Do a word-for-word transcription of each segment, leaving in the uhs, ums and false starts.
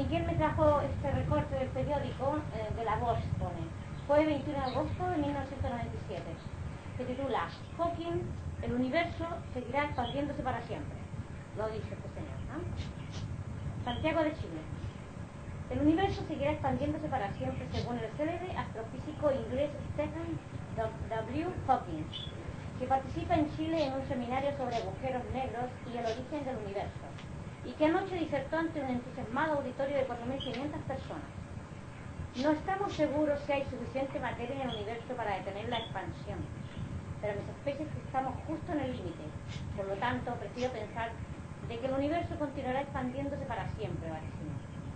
Miguel me trajo este recorte del periódico eh, de la Voz, pone, jueves veintiuno de agosto de mil novecientos noventa y siete. Se titula Hawking, el universo seguirá expandiéndose para siempre. Lo dice este señor, ¿no? Santiago de Chile. El universo seguirá expandiéndose para siempre según el célebre astrofísico inglés Stephen W. Hawking, que participa en Chile en un seminario sobre agujeros negros y el origen del universo, y que anoche disertó ante un entusiasmado auditorio de cuatro mil quinientas personas. No estamos seguros si hay suficiente materia en el universo para detener la expansión, pero mi sospecha es que estamos justo en el límite. Por lo tanto, prefiero pensar de que el universo continuará expandiéndose para siempre, vaticinó.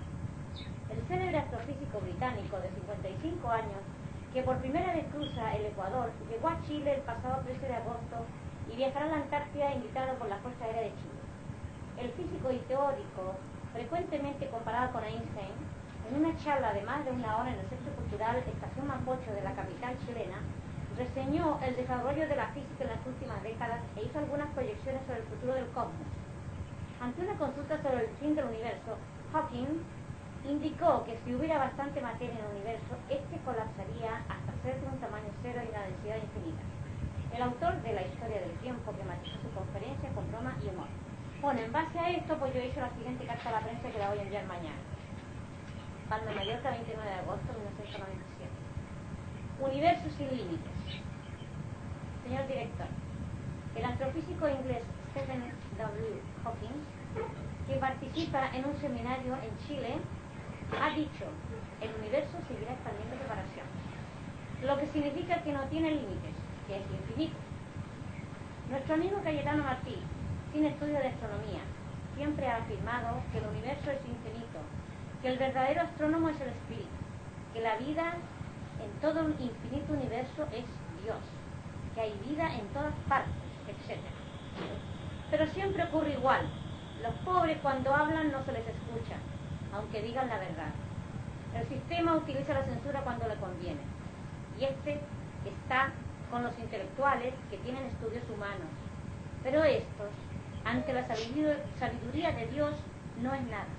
El célebre astrofísico británico de cincuenta y cinco años, que por primera vez cruza el Ecuador, llegó a Chile el pasado trece de agosto y viajará a la Antártida invitado por la Fuerza Aérea de Chile. El físico y teórico, frecuentemente comparado con Einstein, en una charla de más de una hora en el Centro Cultural Estación Mapocho de la capital chilena, reseñó el desarrollo de la física en las últimas décadas e hizo algunas proyecciones sobre el futuro del cosmos. Ante una consulta sobre el fin del universo, Hawking indicó que si hubiera bastante materia en el universo, este colapsaría hasta ser de un tamaño cero y una densidad infinita. El autor de La historia del tiempo, que matizó su conferencia con broma y humor. Bueno, en base a esto, pues yo he hecho la siguiente carta a la prensa que la voy a enviar mañana. Palma de Mallorca, veintinueve de agosto de mil novecientos noventa y siete. Universo sin límites. Señor director, el astrofísico inglés Stephen W. Hawking, que participa en un seminario en Chile, ha dicho, el universo seguirá expandiéndose para siempre, lo que significa que no tiene límites, que es infinito. Nuestro amigo Cayetano Martí, sin estudio de astronomía, siempre ha afirmado que el universo es infinito, que el verdadero astrónomo es el espíritu, que la vida en todo el infinito universo es Dios, que hay vida en todas partes, etcétera. Pero siempre ocurre igual. Los pobres cuando hablan no se les escucha, aunque digan la verdad. El sistema utiliza la censura cuando le conviene. Y este está con los intelectuales que tienen estudios humanos. Pero estos, ante la sabiduría de Dios, no es nada.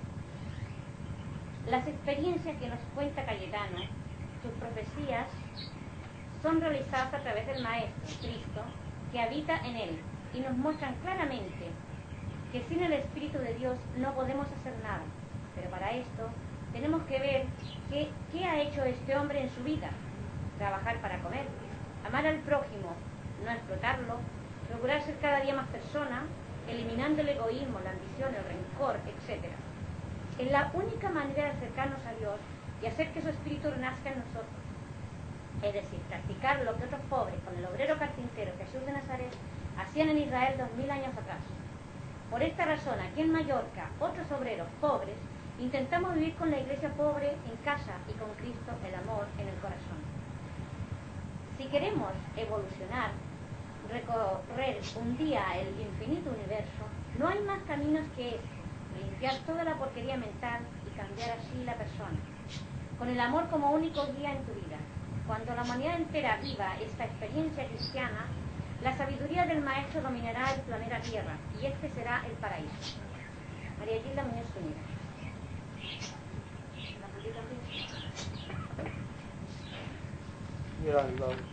Las experiencias que nos cuenta Cayetano, sus profecías, son realizadas a través del Maestro, Cristo, que habita en él, y nos muestran claramente que sin el Espíritu de Dios no podemos hacer nada. Pero para esto tenemos que ver qué, qué ha hecho este hombre en su vida. Trabajar para comer, amar al prójimo, no explotarlo, procurar ser cada día más persona, eliminando el egoísmo, la ambición, el rencor, etcétera. Es la única manera de acercarnos a Dios y hacer que su Espíritu renazca en nosotros. Es decir, practicar lo que otros pobres, con el obrero carpintero Jesús de Nazaret, hacían en Israel dos mil años atrás. Por esta razón, aquí en Mallorca, otros obreros pobres, intentamos vivir con la iglesia pobre en casa y con Cristo, el amor, en el corazón. Si queremos evolucionar, recorrer un día el infinito universo, no hay más caminos que este, limpiar toda la porquería mental y cambiar así la persona, con el amor como único guía en tu vida. Cuando la humanidad entera viva esta experiencia cristiana, la sabiduría del Maestro dominará el planeta Tierra y este será el paraíso. María Gilda Muñoz Zúñiga. ¿La publicación? Yeah, I love it.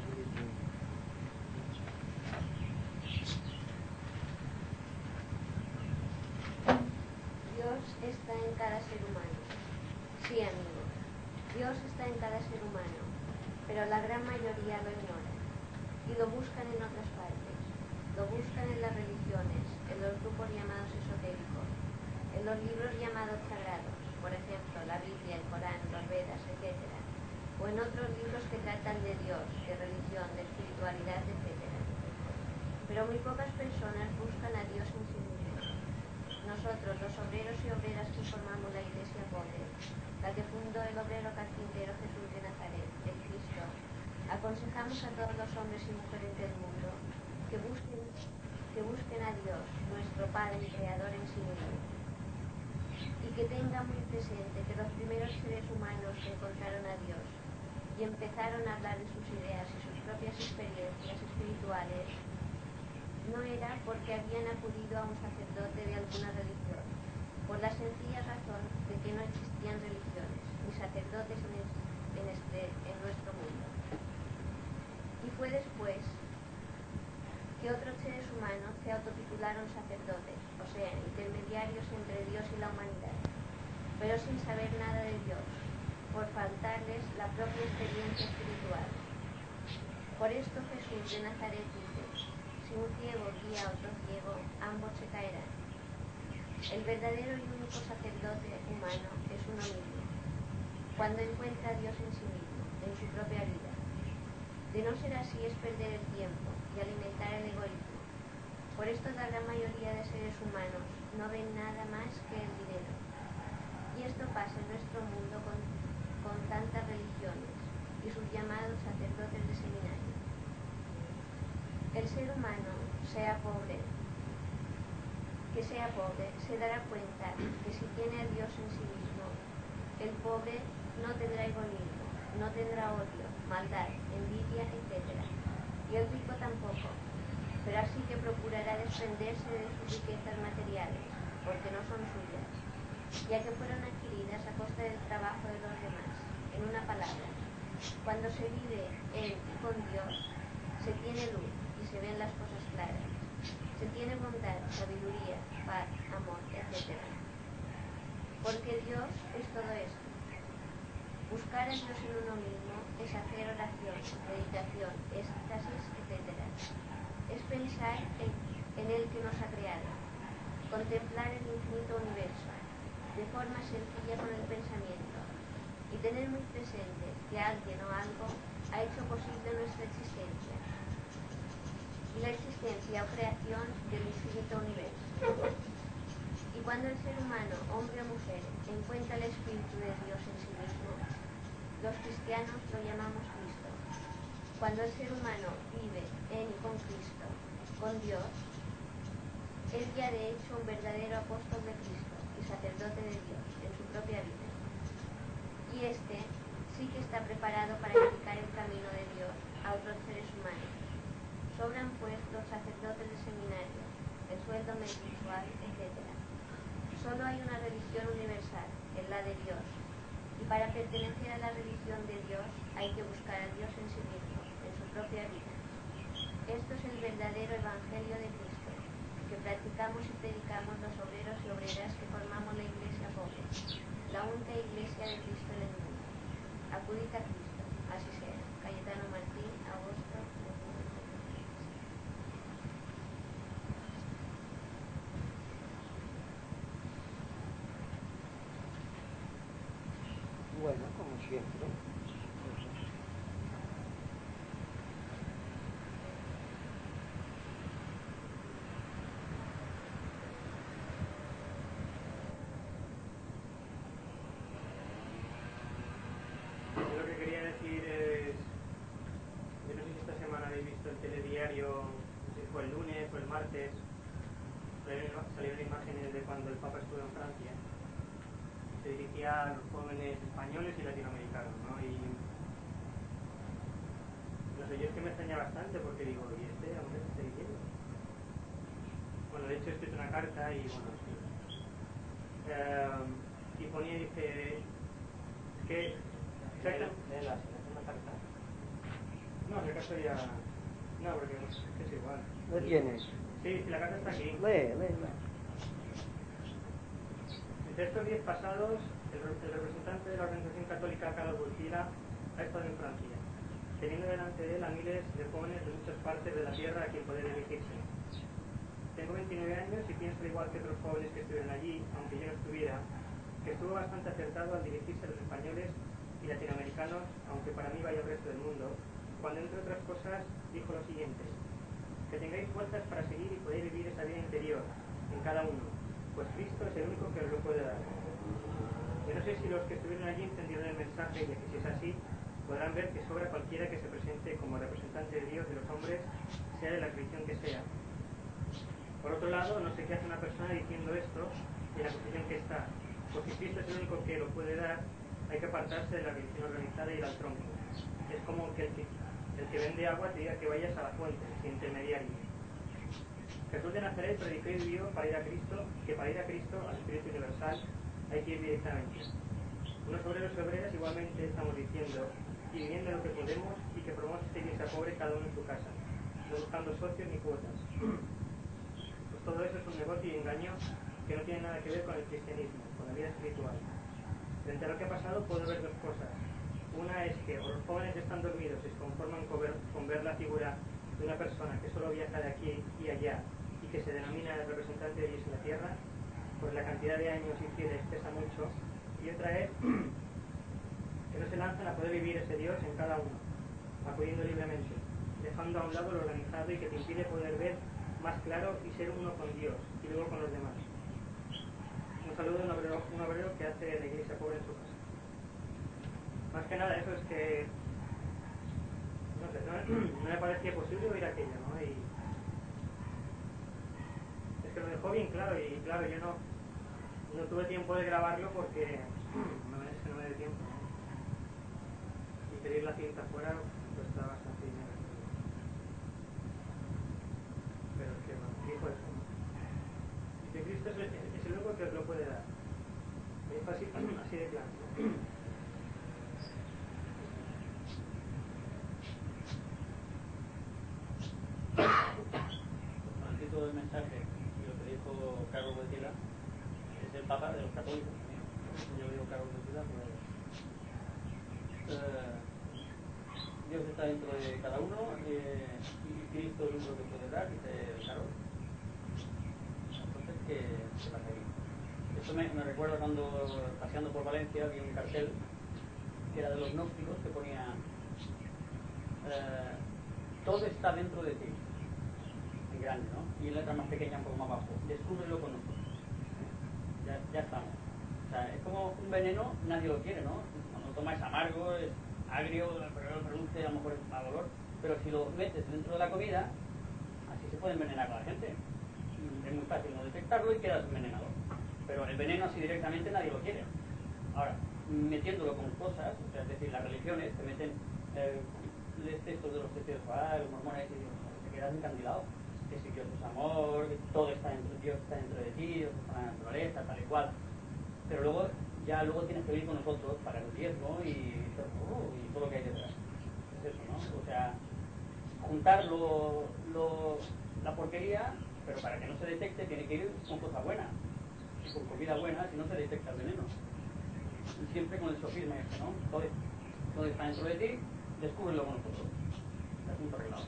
Dios está en cada ser humano. Sí, amigos, Dios está en cada ser humano, pero la gran mayoría lo ignora y lo buscan en otras partes. Lo buscan en las religiones, en los grupos llamados esotéricos, en los libros llamados sagrados, por ejemplo, la Biblia, el Corán, los Vedas, etcétera, o en otros libros que tratan de Dios, de religión, de espiritualidad, etcétera. Pero muy pocas personas buscan a Dios en sí mismos. Nosotros, los obreros y obreras que formamos la Iglesia Pobre, la que fundó el obrero carpintero Jesús de Nazaret, el Cristo, aconsejamos a todos los hombres y mujeres del mundo que busquen, que busquen a Dios, nuestro Padre y Creador en sí mismo, y que tengan muy presente que los primeros seres humanos que encontraron a Dios y empezaron a hablar de sus ideas y sus propias experiencias espirituales no era porque habían acudido a un sacerdote de alguna religión, por la sencilla razón de que no existían sacerdotes en, es, en, este, en nuestro mundo. Y fue después que otros seres humanos se autotitularon sacerdotes, o sea, intermediarios entre Dios y la humanidad, pero sin saber nada de Dios, por faltarles la propia experiencia espiritual. Por esto Jesús de Nazaret dice: si un ciego guía a otro ciego, ambos se caerán. El verdadero y único sacerdote humano es uno mismo, cuando encuentra a Dios en sí mismo, en su propia vida. De no ser así es perder el tiempo y alimentar el egoísmo. Por esto la gran mayoría de seres humanos no ven nada más que el dinero. Y esto pasa en nuestro mundo con, con tantas religiones y sus llamados sacerdotes de seminario. El ser humano, sea pobre, que sea pobre, se dará cuenta que si tiene a Dios en sí mismo, el pobre no tendrá egoísmo, no tendrá odio, maldad, envidia, etcétera. Y el rico tampoco, pero así que procurará desprenderse de sus riquezas materiales, porque no son suyas, ya que fueron adquiridas a costa del trabajo de los demás. En una palabra, cuando se vive en y con Dios, se tiene luz y se ven las cosas claras. Se tiene bondad, sabiduría, paz, amor, etcétera. Porque Dios es todo esto. Buscar a Dios en uno mismo es hacer oración, meditación, éxtasis, etcétera. Es pensar en, en el que nos ha creado, contemplar el infinito universo, de forma sencilla con el pensamiento, y tener muy presente que alguien o algo ha hecho posible nuestra existencia, y la existencia o creación del infinito universo. Y cuando el ser humano, hombre o mujer, encuentra el Espíritu de Dios en sí mismo, los cristianos lo llamamos Cristo. Cuando el ser humano vive en y con Cristo, con Dios, es ya de hecho un verdadero apóstol de Cristo y sacerdote de Dios en su propia vida. Y este sí que está preparado para indicar el camino de Dios a otros seres humanos. Sobran pues los sacerdotes de seminario, el sueldo mensual, etcétera. Solo hay una religión universal, es la de Dios, y para pertenecer a la religión de Dios hay que buscar a Dios en sí mismo, en su propia vida. Esto es el verdadero evangelio de Cristo, que practicamos y predicamos los obreros y obreras que formamos la Iglesia pobre, la única Iglesia de Cristo en el mundo. Acudid a Cristo, así sea. Cayetano Martín, agosto de mil novecientos treinta y seis. Bueno, como siempre. Yo lo que quería decir es, yo no sé si esta semana habéis visto el telediario, no sé si fue el lunes o el martes, salieron imágenes de cuando el Papa estuvo en Francia. Se dirigía a los jóvenes españoles y latinoamericanos, ¿no? Y no sé, yo es que me extraña bastante porque digo, ¿y este hombre qué está diciendo? Bueno, de hecho he escrito una carta y bueno, sí. Eh, y ponía, dice, que exactamente... una carta. No, si acaso ya... No, porque pues, es que es igual. ¿Lo tienes? Sí, sí, la carta está aquí. Lee, lee, lee. Entre estos días pasados, el, el representante de la Organización Católica Carlos Wojtyla ha estado en Francia, teniendo delante de él a miles de jóvenes de muchas partes de la tierra a quien poder dirigirse. Tengo veintinueve años y pienso igual que otros jóvenes que estuvieron allí, aunque yo no estuviera, que estuvo bastante acertado al dirigirse a los españoles y latinoamericanos, aunque para mí vaya el resto del mundo, cuando entre otras cosas dijo lo siguiente: que tengáis fuerzas para seguir y poder vivir esa vida interior en cada uno, pues Cristo es el único que os lo puede dar. Yo no sé si los que estuvieron allí entendieron el mensaje, y que si es así, podrán ver que sobra cualquiera que se presente como representante de Dios de los hombres, sea de la religión que sea. Por otro lado, no sé qué hace una persona diciendo esto en la posición que está, pues si Cristo es el único que lo puede dar, hay que apartarse de la religión organizada y ir al tronco. Es como que el que, el que vende agua te diga que vayas a la fuente, sin intermediarios. Jesús de Nazaret predicó y vivió para ir a Cristo, que para ir a Cristo, al Espíritu Universal, hay que ir directamente. Unos obreros y obreras igualmente estamos diciendo y viviendo lo que podemos y que probamos esta iglesia pobre cada uno en su casa, no buscando socios ni cuotas. Pues todo eso es un negocio y engaño que no tiene nada que ver con el cristianismo, con la vida espiritual. Frente a lo que ha pasado puedo ver dos cosas. Una es que o los jóvenes están dormidos y se conforman con ver, con ver la figura de una persona que solo viaja de aquí y allá y que se denomina el representante de Dios en la tierra, pues la cantidad de años y fieles pesa mucho. Y otra es que no se lanzan a poder vivir ese Dios en cada uno, acudiendo libremente, dejando a un lado lo organizado y que te impide poder ver más claro y ser uno con Dios y luego con los demás. Un saludo de un obrero, un obrero que hace la iglesia pobre en su casa. Más que nada eso es que no sé, no, no me parecía posible oír aquello, ¿no? Y es que lo dejó bien claro y claro, yo no no tuve tiempo de grabarlo porque no, es que no me dio tiempo, ¿no? Y pedir la cinta fuera pues está bastante dinero. Pero es que bueno, dijo eso, ¿no? Dice, Cristo es el, es el único que os lo puede dar. Es así, así de claro, ¿no? El título del mensaje y lo que dijo Carlos Wojtyla es el Papa de los católicos. Yo digo Carlos Wojtyla, pues eh, Dios está dentro de cada uno eh, y Cristo es el único que puede dar, dice Carlos. Entonces, ¿qué, qué pasa aquí? Esto me, me recuerda cuando paseando por Valencia vi un cartel que era de los gnósticos que ponía eh, todo está dentro de ti, en grande, ¿no? Y en letra más pequeña un poco más abajo, descúbrelo con nosotros. Ya, ya estamos. O sea, es como un veneno, nadie lo quiere, ¿no? Cuando lo tomas es amargo, es agrio, pero lo produce a lo mejor es mal olor, pero si lo metes dentro de la comida, así se puede envenenar a la gente. Es muy fácil no detectarlo y quedas envenenado. Pero el veneno así directamente nadie lo quiere. Ahora, metiéndolo con cosas, o sea, es decir, las religiones te meten eh, textos de los testigos, ah, los mormones, y te quedas encandilado. Que si Dios es amor, que todo está dentro, Dios está dentro de ti, Dios está en la naturaleza, tal y cual. Pero luego, ya luego tienes que venir con nosotros, pagar el diezmo y, oh, y todo lo que hay detrás. Es eso, ¿no? O sea, juntar lo, lo, la porquería, pero para que no se detecte tiene que ir con cosa buena. Y con comida buena, si no se detecta el veneno. Y siempre con el sofisma este, ¿no? Todo, todo está dentro de ti, descúbrelo con nosotros. Asunto arreglado.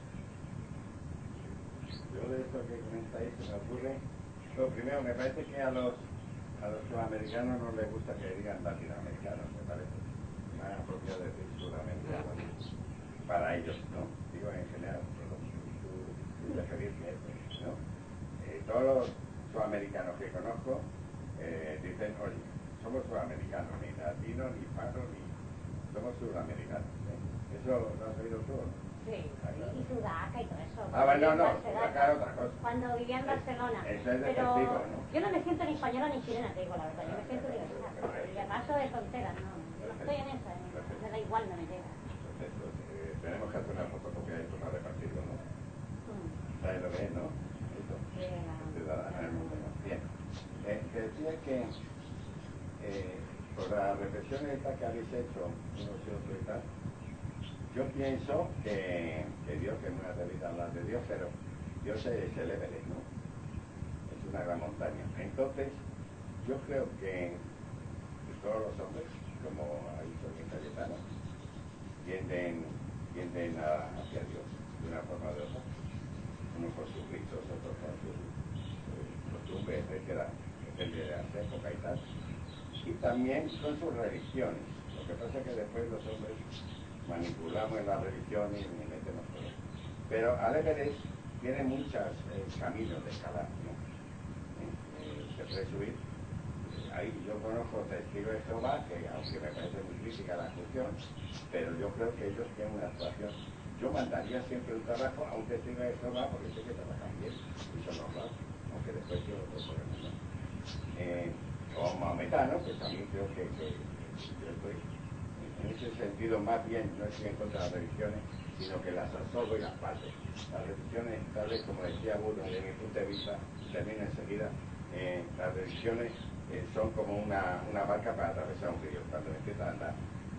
Yo de esto que comentáis se me ocurre, lo primero, me parece que a los a los sudamericanos no les gusta que digan latinoamericanos, me parece más apropiado decir sudamericanos para ellos, ¿no? Digo en general, pero tú, tú referirte, ¿no? Eh, todos los sudamericanos que conozco eh, dicen, oye, somos sudamericanos, ni latinos, ni hispanos, ni somos sudamericanos, ¿eh? ¿Eso lo has oído tú? Sí, y Sudaca y todo eso. Ah, bueno, no, Sudaca es otra cosa. Cuando vivía en Barcelona. Eso es de pero testigo, ¿no? yo no me siento ni española ni chilena, te digo la verdad, yo me siento universal. Y acaso de fronteras, no, yo no estoy en esa, me da igual, no me llega. Perfecto, eh, tenemos que hacer una fotocopia y tomar de partido, ¿no? Mm. ¿Sabes lo que es, no? Esto, Sí, la... ciudadana del mundo, ¿no? Bien, eh, te decía que eh, por las reflexiones estas que habéis hecho, unos y otros y tal, yo pienso que, que Dios, que es muy atrevido a hablar de Dios, pero Dios es el Everest, ¿no? Es una gran montaña. Entonces, yo creo que, que todos los hombres, como ha dicho bien Cayetano, tienden, tienden a, hacia Dios, de una forma o de otra. Unos por sus ritos, otros por sus eh, costumbres, etcétera, depende de las épocas y tal. Y también con sus religiones. Lo que pasa es que después los hombres manipulamos en las religiones y metemos todo. Pero al Everest tiene muchos eh, caminos de escalar, ¿no? ¿Eh? Eh, se puede subir. Eh, ahí yo conozco testigos de Jehová, que aunque me parece muy crítica la cuestión, pero yo creo que ellos tienen una actuación. Yo mandaría siempre un trabajo a un testigo de Jehová porque sé que trabajan bien y son honrados, aunque después tiene otros problemas, ¿no? Eh, o maometano, que también creo que, que, que yo estoy en ese sentido más bien, no estoy en contra de las religiones, sino que las absorbo y las parto. Las religiones, tal vez como decía Buda, desde mi punto de vista, y termino enseguida, eh, las religiones eh, son como una, una barca para atravesar un río. Cuando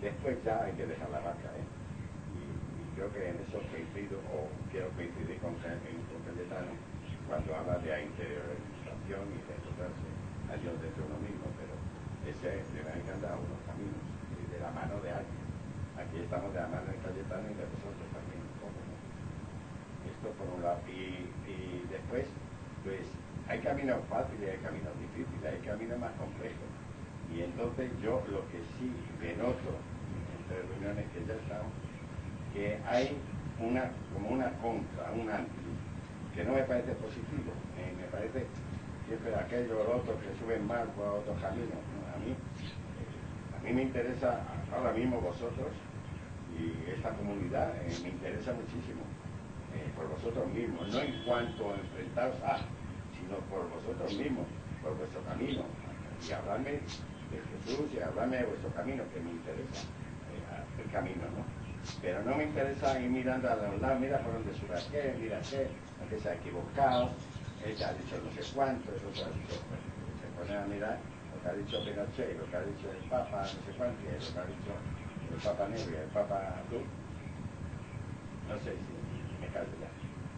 después ya hay que dejar la vaca, ¿eh? Y, y creo que en eso coincido, o quiero coincidir con, con Cayetano, cuando habla de interiorización y de encontrarse a Dios dentro de uno mismo, pero ese le va a encantar unos caminos, y de la mano de alguien. Aquí estamos de la mano de Cayetano y de vosotros también, un poco, ¿no? Esto por un lado. Y, y después, pues, hay caminos fáciles, hay caminos difíciles, hay caminos más complejos. Y entonces yo lo que sí denoto entre reuniones que ya estamos, que hay una, como una contra, un anti, que no me parece positivo, eh, me parece siempre aquello o lo otro que suben más por otros caminos, ¿no? A mí, eh, a mí me interesa ahora mismo vosotros y esta comunidad, eh, me interesa muchísimo, eh, por vosotros mismos, no en cuanto a enfrentaros a, sino por vosotros mismos, por vuestro camino, y hablarme de Jesús y hablarme de vuestro camino, que me interesa, eh, el camino, ¿no? Pero no me interesa ir mirando a los lados, mira por dónde sube aquel, mira aquel, aquel se ha equivocado, ella ha dicho no sé cuánto, el otro ha dicho, bueno, se pone a mirar lo que ha dicho Pinochet, lo que ha dicho el Papa, no sé cuánto, y lo que ha dicho el Papa Negro y el Papa Azul. No sé si me callo ya.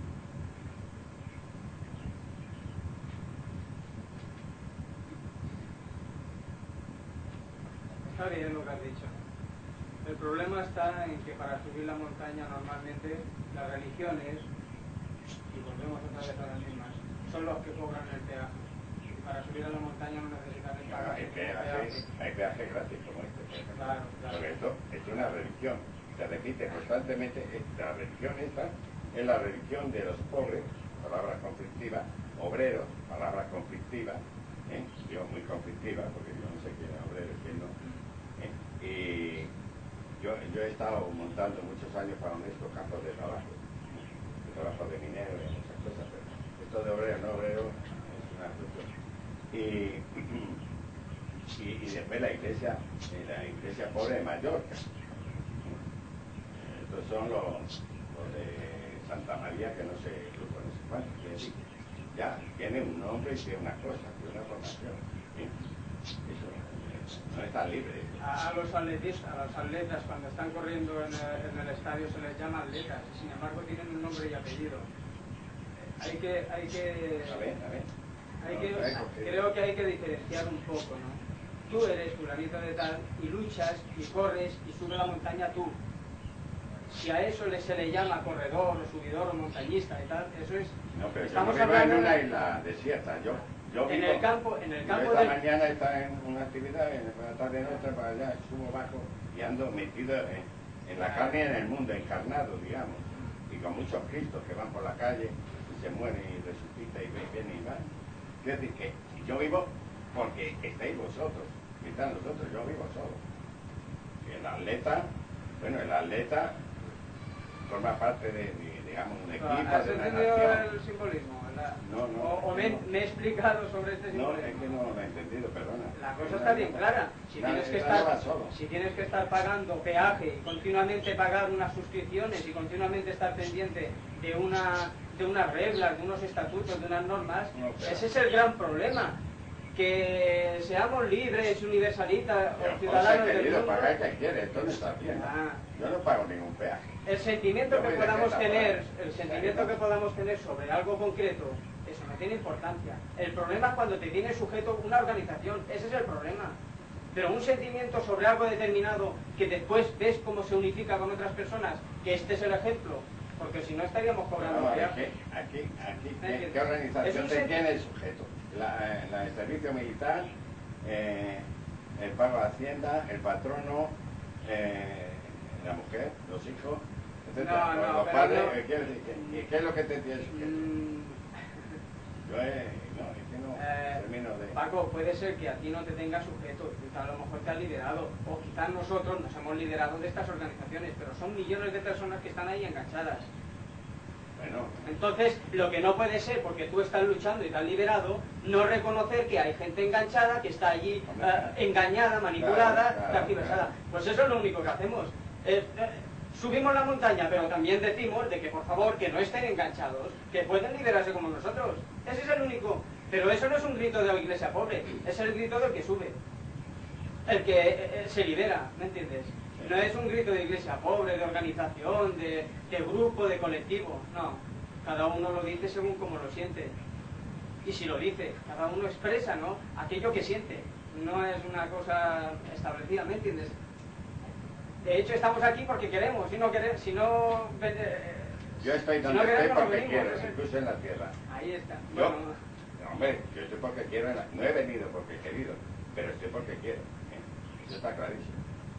Está bien lo que has dicho. El problema está en que para subir la montaña normalmente las religiones, y volvemos otra vez a las mismas, son los que cobran el peaje. Y para subir a la montaña no necesitan el Claro, hay, peaje, hay peaje gratis como este, por ejemplo. Claro, claro. Porque esto es una religión, se repite constantemente, la religión esta es la religión de los pobres, palabras conflictivas, obreros, palabras conflictivas, ¿eh? Yo muy conflictiva, porque yo no sé quién es obrero y quién no. ¿eh? Y yo, yo he estado montando muchos años para honestos campos de trabajo, de trabajo de minero y muchas cosas, pero esto de obrero, no obrero, es una cuestión. Y, y, y después la iglesia, la iglesia pobre de Mallorca. Estos son los, los de Santa María, que no sé, grupo no sé cuánto, quiere decir, ya tiene un nombre y tiene una cosa, tiene una formación. ¿sí? Eso no está libre. A, a los atletistas, a los atletas cuando están corriendo en el, en el estadio se les llama atletas, y sin embargo tienen un nombre y apellido. Hay que, hay que, A ver, a ver. hay No, que, no hay por qué. creo que hay que diferenciar un poco, ¿no? Tú eres fulanito de tal y luchas y corres y subes la montaña tú. Si a eso le, se le llama corredor o subidor o montañista y tal, eso es... No, pero estamos yo no vivo hablando en una de- isla desierta. Yo, yo en vivo, el campo, en el yo campo esta del... mañana está en una actividad, en la tarde en otra, para allá, subo bajo y ando metido en, en la carne y en el mundo, encarnado, digamos. Y con muchos cristos que van por la calle y se mueren y resucitan y vienen y van. Quiero decir que yo vivo porque estáis vosotros, y están los otros, yo vivo solo. Y el atleta, bueno, el atleta forma parte de, de, digamos, un equipo, ¿Has de una entendido nación. el simbolismo? La- No, no, O, o es me, que no. me he explicado sobre este No, simbolismo. es que no lo he entendido, perdona. La cosa está bien clara. Si Nada, tienes, que nada estar, va solo. si tienes que estar pagando peaje y continuamente pagar unas suscripciones y continuamente estar pendiente de, una, de unas reglas, de unos estatutos, de unas normas, No, pero- ese es el gran problema. Que seamos libres, universalistas o Yo, ciudadanos José, del querido, mundo, pagar que quiere, esto no está bien. Ah. Yo no pago ningún peaje. el sentimiento Yo que voy de podamos fiesta tener, por ahí. el sentimiento que podamos tener sobre algo concreto, eso no tiene importancia. El problema es cuando te tiene sujeto una organización, ese es el problema. Pero un sentimiento sobre algo determinado que después ves cómo se unifica con otras personas, que este es el ejemplo, porque si no estaríamos cobrando Vamos a ver, peaje. aquí, aquí, aquí, ¿Me ¿qué, entiendes? qué organización Es un te sen- tiene el sujeto? La, la del servicio militar, eh, el pago de Hacienda, el patrono, eh, la mujer, los hijos, etcétera. No, no, los pero padres, no. eh, quiero decir, ¿qué, y qué es lo que te tiene el sujeto? Mm, Yo, eh, no, es que no, Eh, termino de... Paco, puede ser que a ti no te tenga sujeto, quizá a lo mejor te has liderado, o quizás nosotros nos hemos liderado de estas organizaciones, pero son millones de personas que están ahí enganchadas. Bueno, Entonces, lo que no puede ser, porque tú estás luchando y te has liberado, no reconocer que hay gente enganchada, que está allí eh, engañada, manipulada, Claro, claro, tergiversada. claro. Pues eso es lo único que hacemos. Eh, eh, subimos la montaña, pero también decimos de que por favor que no estén enganchados, que pueden liberarse como nosotros. Ese es el único. Pero eso no es un grito de la iglesia pobre, es el grito del que sube. El que eh, eh, se libera, ¿me entiendes? No es un grito de iglesia pobre, de organización, de, de grupo, de colectivo, no. Cada uno lo dice según como lo siente. Y si lo dice, cada uno expresa, ¿no?, aquello que siente. No es una cosa establecida, ¿me entiendes? De hecho, estamos aquí porque queremos. Si no queremos, si no... Eh, yo estoy donde si no estoy queremos, porque no quiero, venimos, incluso en la tierra. Ahí está. Yo, Bueno, no, hombre, yo estoy porque quiero, en la, no he venido porque he querido, pero estoy porque quiero. ¿eh? Eso está clarísimo.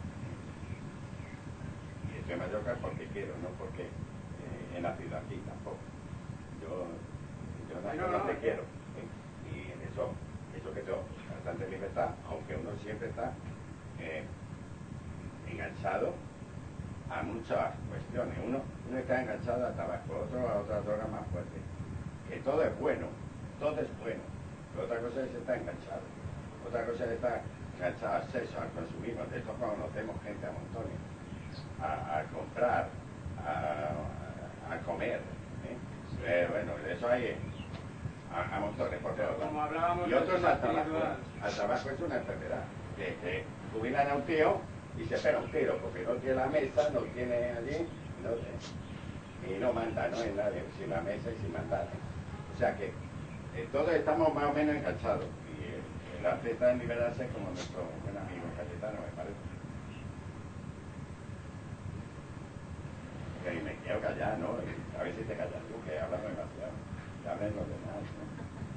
Y estoy en Mallorca porque quiero, no porque eh, he nacido aquí tampoco. Yo, yo nací no, no, donde no. quiero. ¿eh? Y en eso, eso que tengo bastante libertad, aunque uno siempre está eh, enganchado a muchas cuestiones. Uno, uno está enganchado al tabaco, otro a otras drogas más fuertes. Que todo es bueno, todo es bueno. Pero otra cosa es estar enganchado. Otra cosa es estar enganchado al sexo, al consumismo. De esto conocemos gente a montones. A, a comprar, a, a comer. ¿eh? Eh, bueno, de eso hay a, a montones por todos lados. como hablábamos Y otros del al tabaco. espiritual. Al tabaco es una enfermedad. Que, que jubilan a un tío y se pega un tiro, porque no tiene la mesa, no tiene allí, no sé, y no manda, no es nadie, sin la mesa y sin mandar. ¿eh? O sea que eh, todos estamos más o menos enganchados, y el, el arte está en liberarse, como nuestro buen amigo Cayetano, me parece. Y me quiero callar, ¿no? Y a ver si te callas tú, que hablas demasiado, que hablen los demás, ¿no?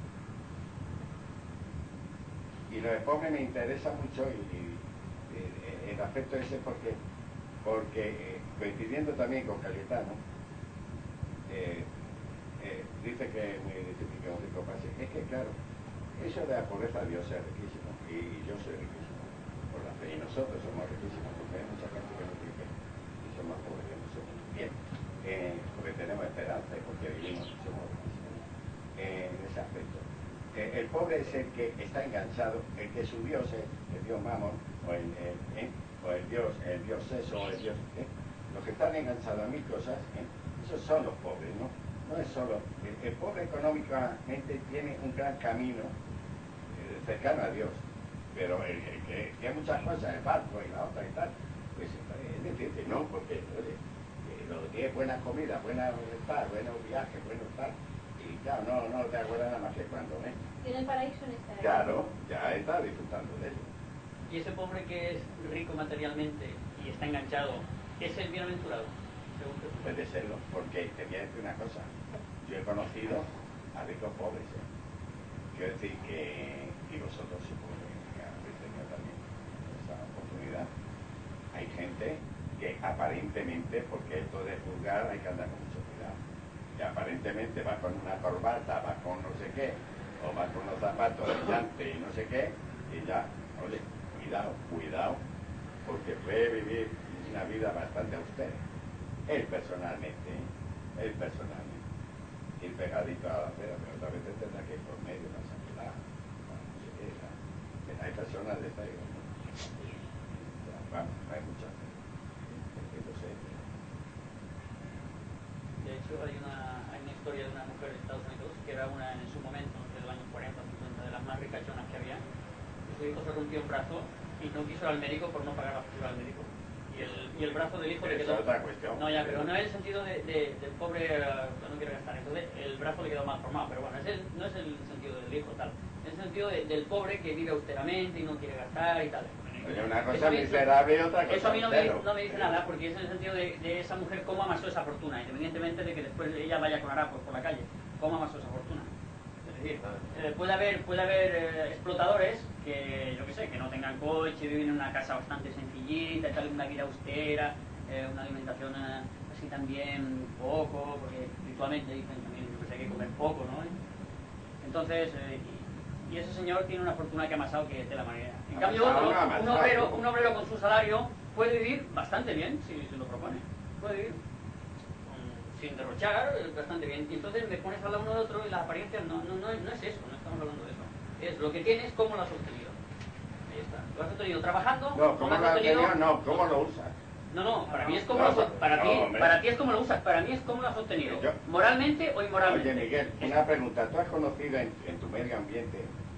Y lo de pobre me interesa mucho, y, y el aspecto ese porque, porque eh, coincidiendo también con Cayetano, eh, eh, dice que es muy difícil que un rico pase. Es que claro, eso de la pobreza, Dios es riquísimo, y, y yo soy riquísimo por la fe, y nosotros somos riquísimos, porque hay mucha gente que no vive y son más pobres que nosotros. Bien, eh, porque tenemos esperanza y porque vivimos y somos riquísimos eh, en ese aspecto. El pobre es el que está enganchado, el que su Dios es el Dios Mamón, o el, el, ¿eh? o el Dios, el Dios eso, o el Dios, ¿eh? los que están enganchados a mil cosas, ¿eh? esos son los pobres, ¿no? No es solo, el, el pobre económicamente tiene un gran camino eh, cercano a Dios, pero el, el que tiene muchas cosas, el barco y la otra y tal, pues es difícil, ¿no? Porque, oye, eh, lo que tiene buena comida, buena tal, buenos viajes, buenos tal. Y claro, no, no te acuerdas nada más que cuando, ¿eh? Tiene el paraíso en esta era. Claro, ya está disfrutando de ello. Y ese pobre que es rico materialmente y está enganchado, ¿es el bienaventurado? Según Jesús. Puede serlo, porque te voy a decir una cosa. Yo he conocido a ricos pobres, ¿eh? Quiero decir que, y vosotros supongo que habéis tenido también esa oportunidad. Hay gente que aparentemente, porque esto de juzgar hay que andar con mucho cuidado. Que aparentemente va con una corbata, va con no sé qué, o va con unos zapatos brillantes y no sé qué, y ya, oye, cuidado, cuidado, porque puede vivir una vida bastante austera. Él personalmente, ¿eh? él personalmente, ir pegadito a la acera, pero otra vez tendrá que ir por medio, más a no sé qué, ¿no? Hay personas de esta, digo, ¿no? Vamos, hay muchas, que lo sé. De hecho, hay una, hay una historia de una mujer de Estados Unidos que era una, en su momento, no sé, de los años cuarenta o cincuenta, de las más ricachonas que había. Su hijo se rompió un brazo y no quiso ir al médico por no pagar la factura al médico. Y el, y el brazo del hijo le quedó... Es otra cuestión. No, ya, pero no es el sentido de, de, del pobre uh, que no quiere gastar. Entonces, el brazo le quedó mal formado. Pero bueno, es el, no es el sentido del hijo, tal. Es el sentido de, del pobre que vive austeramente y no quiere gastar y tal. Oye, una cosa miserable y otra cosa. Eso a mí no me, no me dice nada, porque es en el sentido de, de esa mujer cómo amasó esa fortuna, independientemente de que después ella vaya con harapos por la calle. Cómo amasó esa fortuna. Es decir, eh, puede haber, puede haber eh, explotadores que, yo qué sé, que no tengan coche, viven en una casa bastante sencillita, tal, una vida austera, eh, una alimentación eh, así también poco, porque espiritualmente dicen también yo que sé, hay que comer poco, ¿no? Entonces, eh, y, y ese señor tiene una fortuna que ha amasado que es de la manera. En cambio otro, un obrero, un obrero con su salario puede vivir bastante bien, si se lo propone. Puede vivir con, sin derrochar, bastante bien. Y entonces me pones a hablar uno de otro y las apariencias no, no, no, no es eso, no estamos hablando de eso. Es lo que tienes, cómo lo has obtenido. Ahí está. ¿Lo has obtenido trabajando? No, ¿cómo lo has obtenido? No, ¿cómo lo usas? No, no, para mí es como no, lo, para no, ti, hombre. para ti es como lo usas, para mí es como lo has obtenido. Yo, ¿moralmente o inmoralmente? Oye, Miguel, una pregunta. ¿Tú has conocido en, en tu medio ambiente, y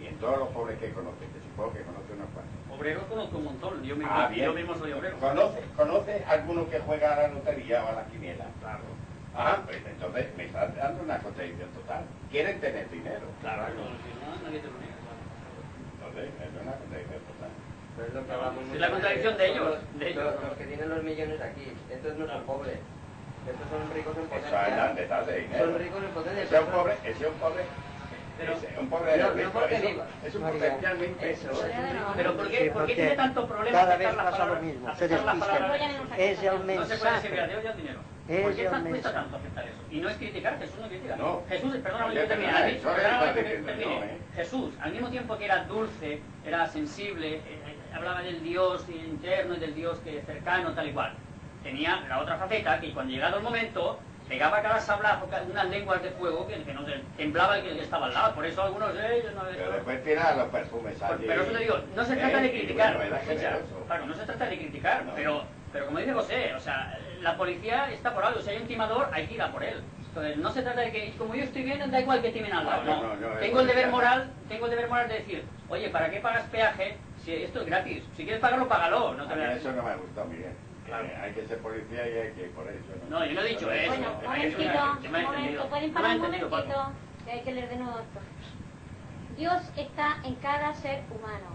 Y en todos los pobres que conoce, que supongo que conoce unos cuantos. Obreros conozco un montón, yo mismo, Ah, bien. yo mismo soy obrero. ¿Conoce, ¿Conoce alguno que juega a la lotería o a la quiniela? Claro. Ah, pues entonces me está dando una contradicción total. Quieren tener dinero. Claro, no, si no, nadie te lo niega. Entonces, es una contradicción total. Pero es lo que hablamos Es muchas la contradicción veces. de ellos, Los, de ellos, los, ¿no? los que tienen los millones aquí, estos no son pobres. Estos son ricos en Eso es potencia. la detrás de dinero. Son ricos en potencia. Ese es un pobre, ese es un pobre, Pero- ese es un pobre No, no rico, porque eso- viva. es un María, potencialmente eso, eso. Pero ¿por qué, Sí, ¿por qué porque tiene tanto problema cada aceptar vez las pasa lo palabras- mismo, se aceptar las despistan. palabras? Es el No se puede mensaje. decir a Dios y al dinero. Es ¿Por qué el tan- cuesta mensaje. tanto aceptar eso? Y no es criticar, Jesús no critica. No. Jesús, perdóname Oye, que termine, perdona, David, eso es perdóname lo que que estoy diciendo termine. yo, ¿eh? Jesús, al mismo tiempo que era dulce, era sensible, eh, hablaba del Dios interno y del Dios que cercano, tal y cual. Tenía la otra faceta que cuando llegado el momento pegaba cada sablazo unas lenguas de fuego que, que no se- temblaba el que estaba al lado. Por eso algunos de ellos no Pero después tira los perfumes allí. Pero eso te digo, no se trata ¿eh? de Y criticar. bueno, era escucha, generoso. claro, no se trata de criticar, No. pero, pero como dice José, o sea, la policía está por algo. Si hay un timador, hay que ir a por él. Entonces, no se trata de que, como yo estoy bien, da igual que timen al lado. No, No, no, no, no, tengo el deber no. moral, tengo el deber moral de decir, oye, ¿para qué pagas peaje si esto es gratis? Si quieres pagarlo, págalo. No te A mí veas. eso no me ha gustado, Miguel. Claro. Eh, hay que ser policía y hay que ir por eso. No, yo no he dicho eso. Bueno, que un me- que me- momentito, que me ha un entendido. momento, pueden No me ha parar un entendido, Paco. momentito, que hay que leer de nuevo esto. Dios está en cada ser humano.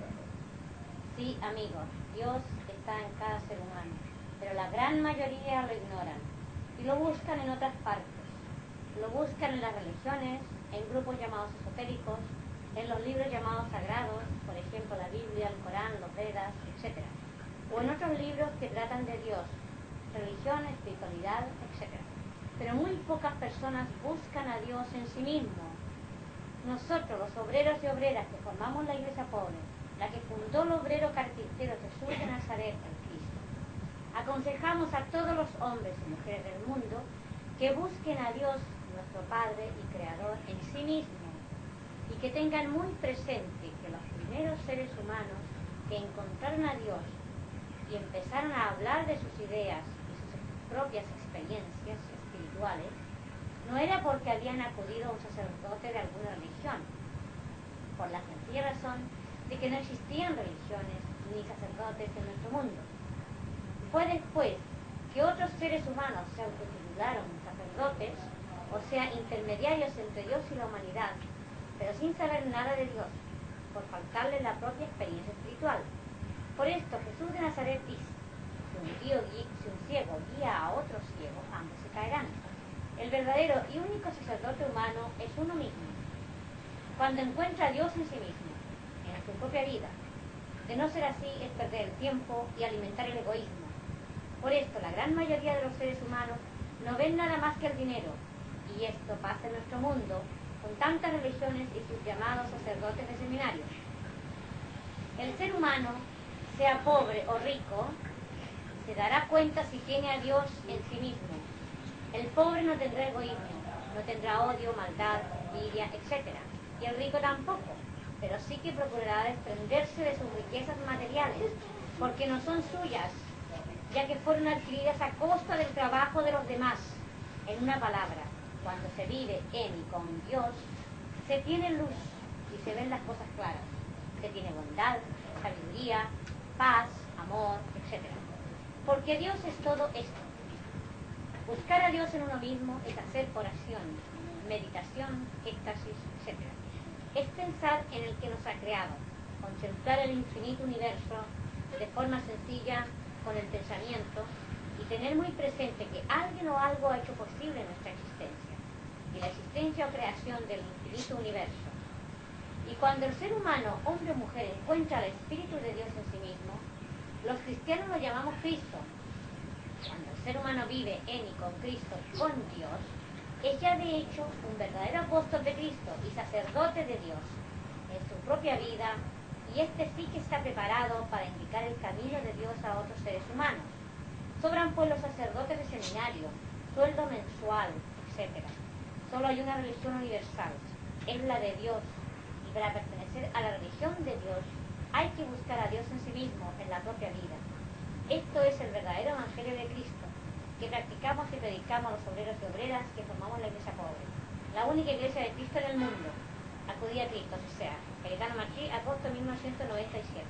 Sí, amigos, Dios está en cada ser humano, pero la gran mayoría lo ignoran y lo buscan en otras partes. Lo buscan en las religiones, en grupos llamados esotéricos, en los libros llamados sagrados, por ejemplo la Biblia, el Corán, los Vedas, etcétera, o en otros libros que tratan de Dios, religión, espiritualidad, etcétera. Pero muy pocas personas buscan a Dios en sí mismo. Nosotros, los obreros y obreras que formamos la Iglesia Pobre, la que fundó el obrero carpintero Jesús de Nazaret, el Cristo, aconsejamos a todos los hombres y mujeres del mundo que busquen a Dios, nuestro Padre y Creador, en sí mismo, y que tengan muy presente que los primeros seres humanos que encontraron a Dios y empezaron a hablar de sus ideas y sus propias experiencias espirituales, no era porque habían acudido a un sacerdote de alguna religión, por la sencilla razón de que no existían religiones ni sacerdotes en nuestro mundo. Fue después que otros seres humanos se autotitularon sacerdotes, o sea, intermediarios entre Dios y la humanidad, pero sin saber nada de Dios, por faltarle la propia experiencia espiritual. Por esto Jesús de Nazaret dice, si un, guío, si un ciego guía a otro ciego, ambos se caerán. El verdadero y único sacerdote humano es uno mismo. Cuando encuentra a Dios en sí mismo, en su propia vida, de no ser así es perder el tiempo y alimentar el egoísmo. Por esto la gran mayoría de los seres humanos no ven nada más que el dinero, y esto pasa en nuestro mundo con tantas religiones y sus llamados sacerdotes de seminarios. El ser humano, sea pobre o rico, se dará cuenta si tiene a Dios en sí mismo. El pobre no tendrá egoísmo, no tendrá odio, maldad, envidia, etcétera, y el rico tampoco, pero sí que procurará desprenderse de sus riquezas materiales, porque no son suyas, ya que fueron adquiridas a costa del trabajo de los demás. En una palabra, cuando se vive en y con Dios, se tiene luz y se ven las cosas claras. Se tiene bondad, sabiduría, paz, amor, etcétera. Porque Dios es todo esto. Buscar a Dios en uno mismo es hacer oración, meditación, éxtasis, etcétera. Es pensar en el que nos ha creado, contemplar el infinito universo de forma sencilla con el pensamiento y tener muy presente que alguien o algo ha hecho posible nuestra existencia y la existencia o creación del infinito universo. Y cuando el ser humano, hombre o mujer, encuentra el Espíritu de Dios en sí mismo, los cristianos lo llamamos Cristo. Cuando el ser humano vive en y con Cristo y con Dios, es ya de hecho un verdadero apóstol de Cristo y sacerdote de Dios en su propia vida, y este sí que está preparado para indicar el camino de Dios a otros seres humanos. Sobran pues los sacerdotes de seminario, sueldo mensual, etcétera. Solo hay una religión universal, es la de Dios, y para pertenecer a la religión de Dios hay que buscar a Dios en sí mismo, en la propia vida. Esto es el verdadero evangelio de Cristo, que practicamos y predicamos los obreros y obreras que formamos la Iglesia Pobre, la única Iglesia de Cristo en el mundo. acudí a Cristo, o sea, Cayetano Martí, agosto de mil novecientos noventa y siete.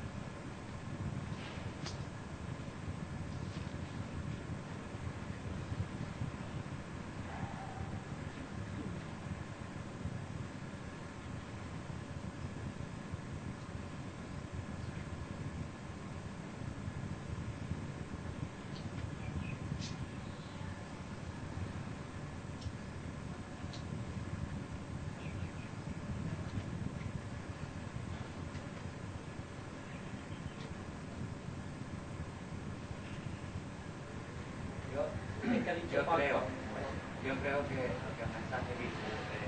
Yo creo, yo creo que lo que el mensaje dice es,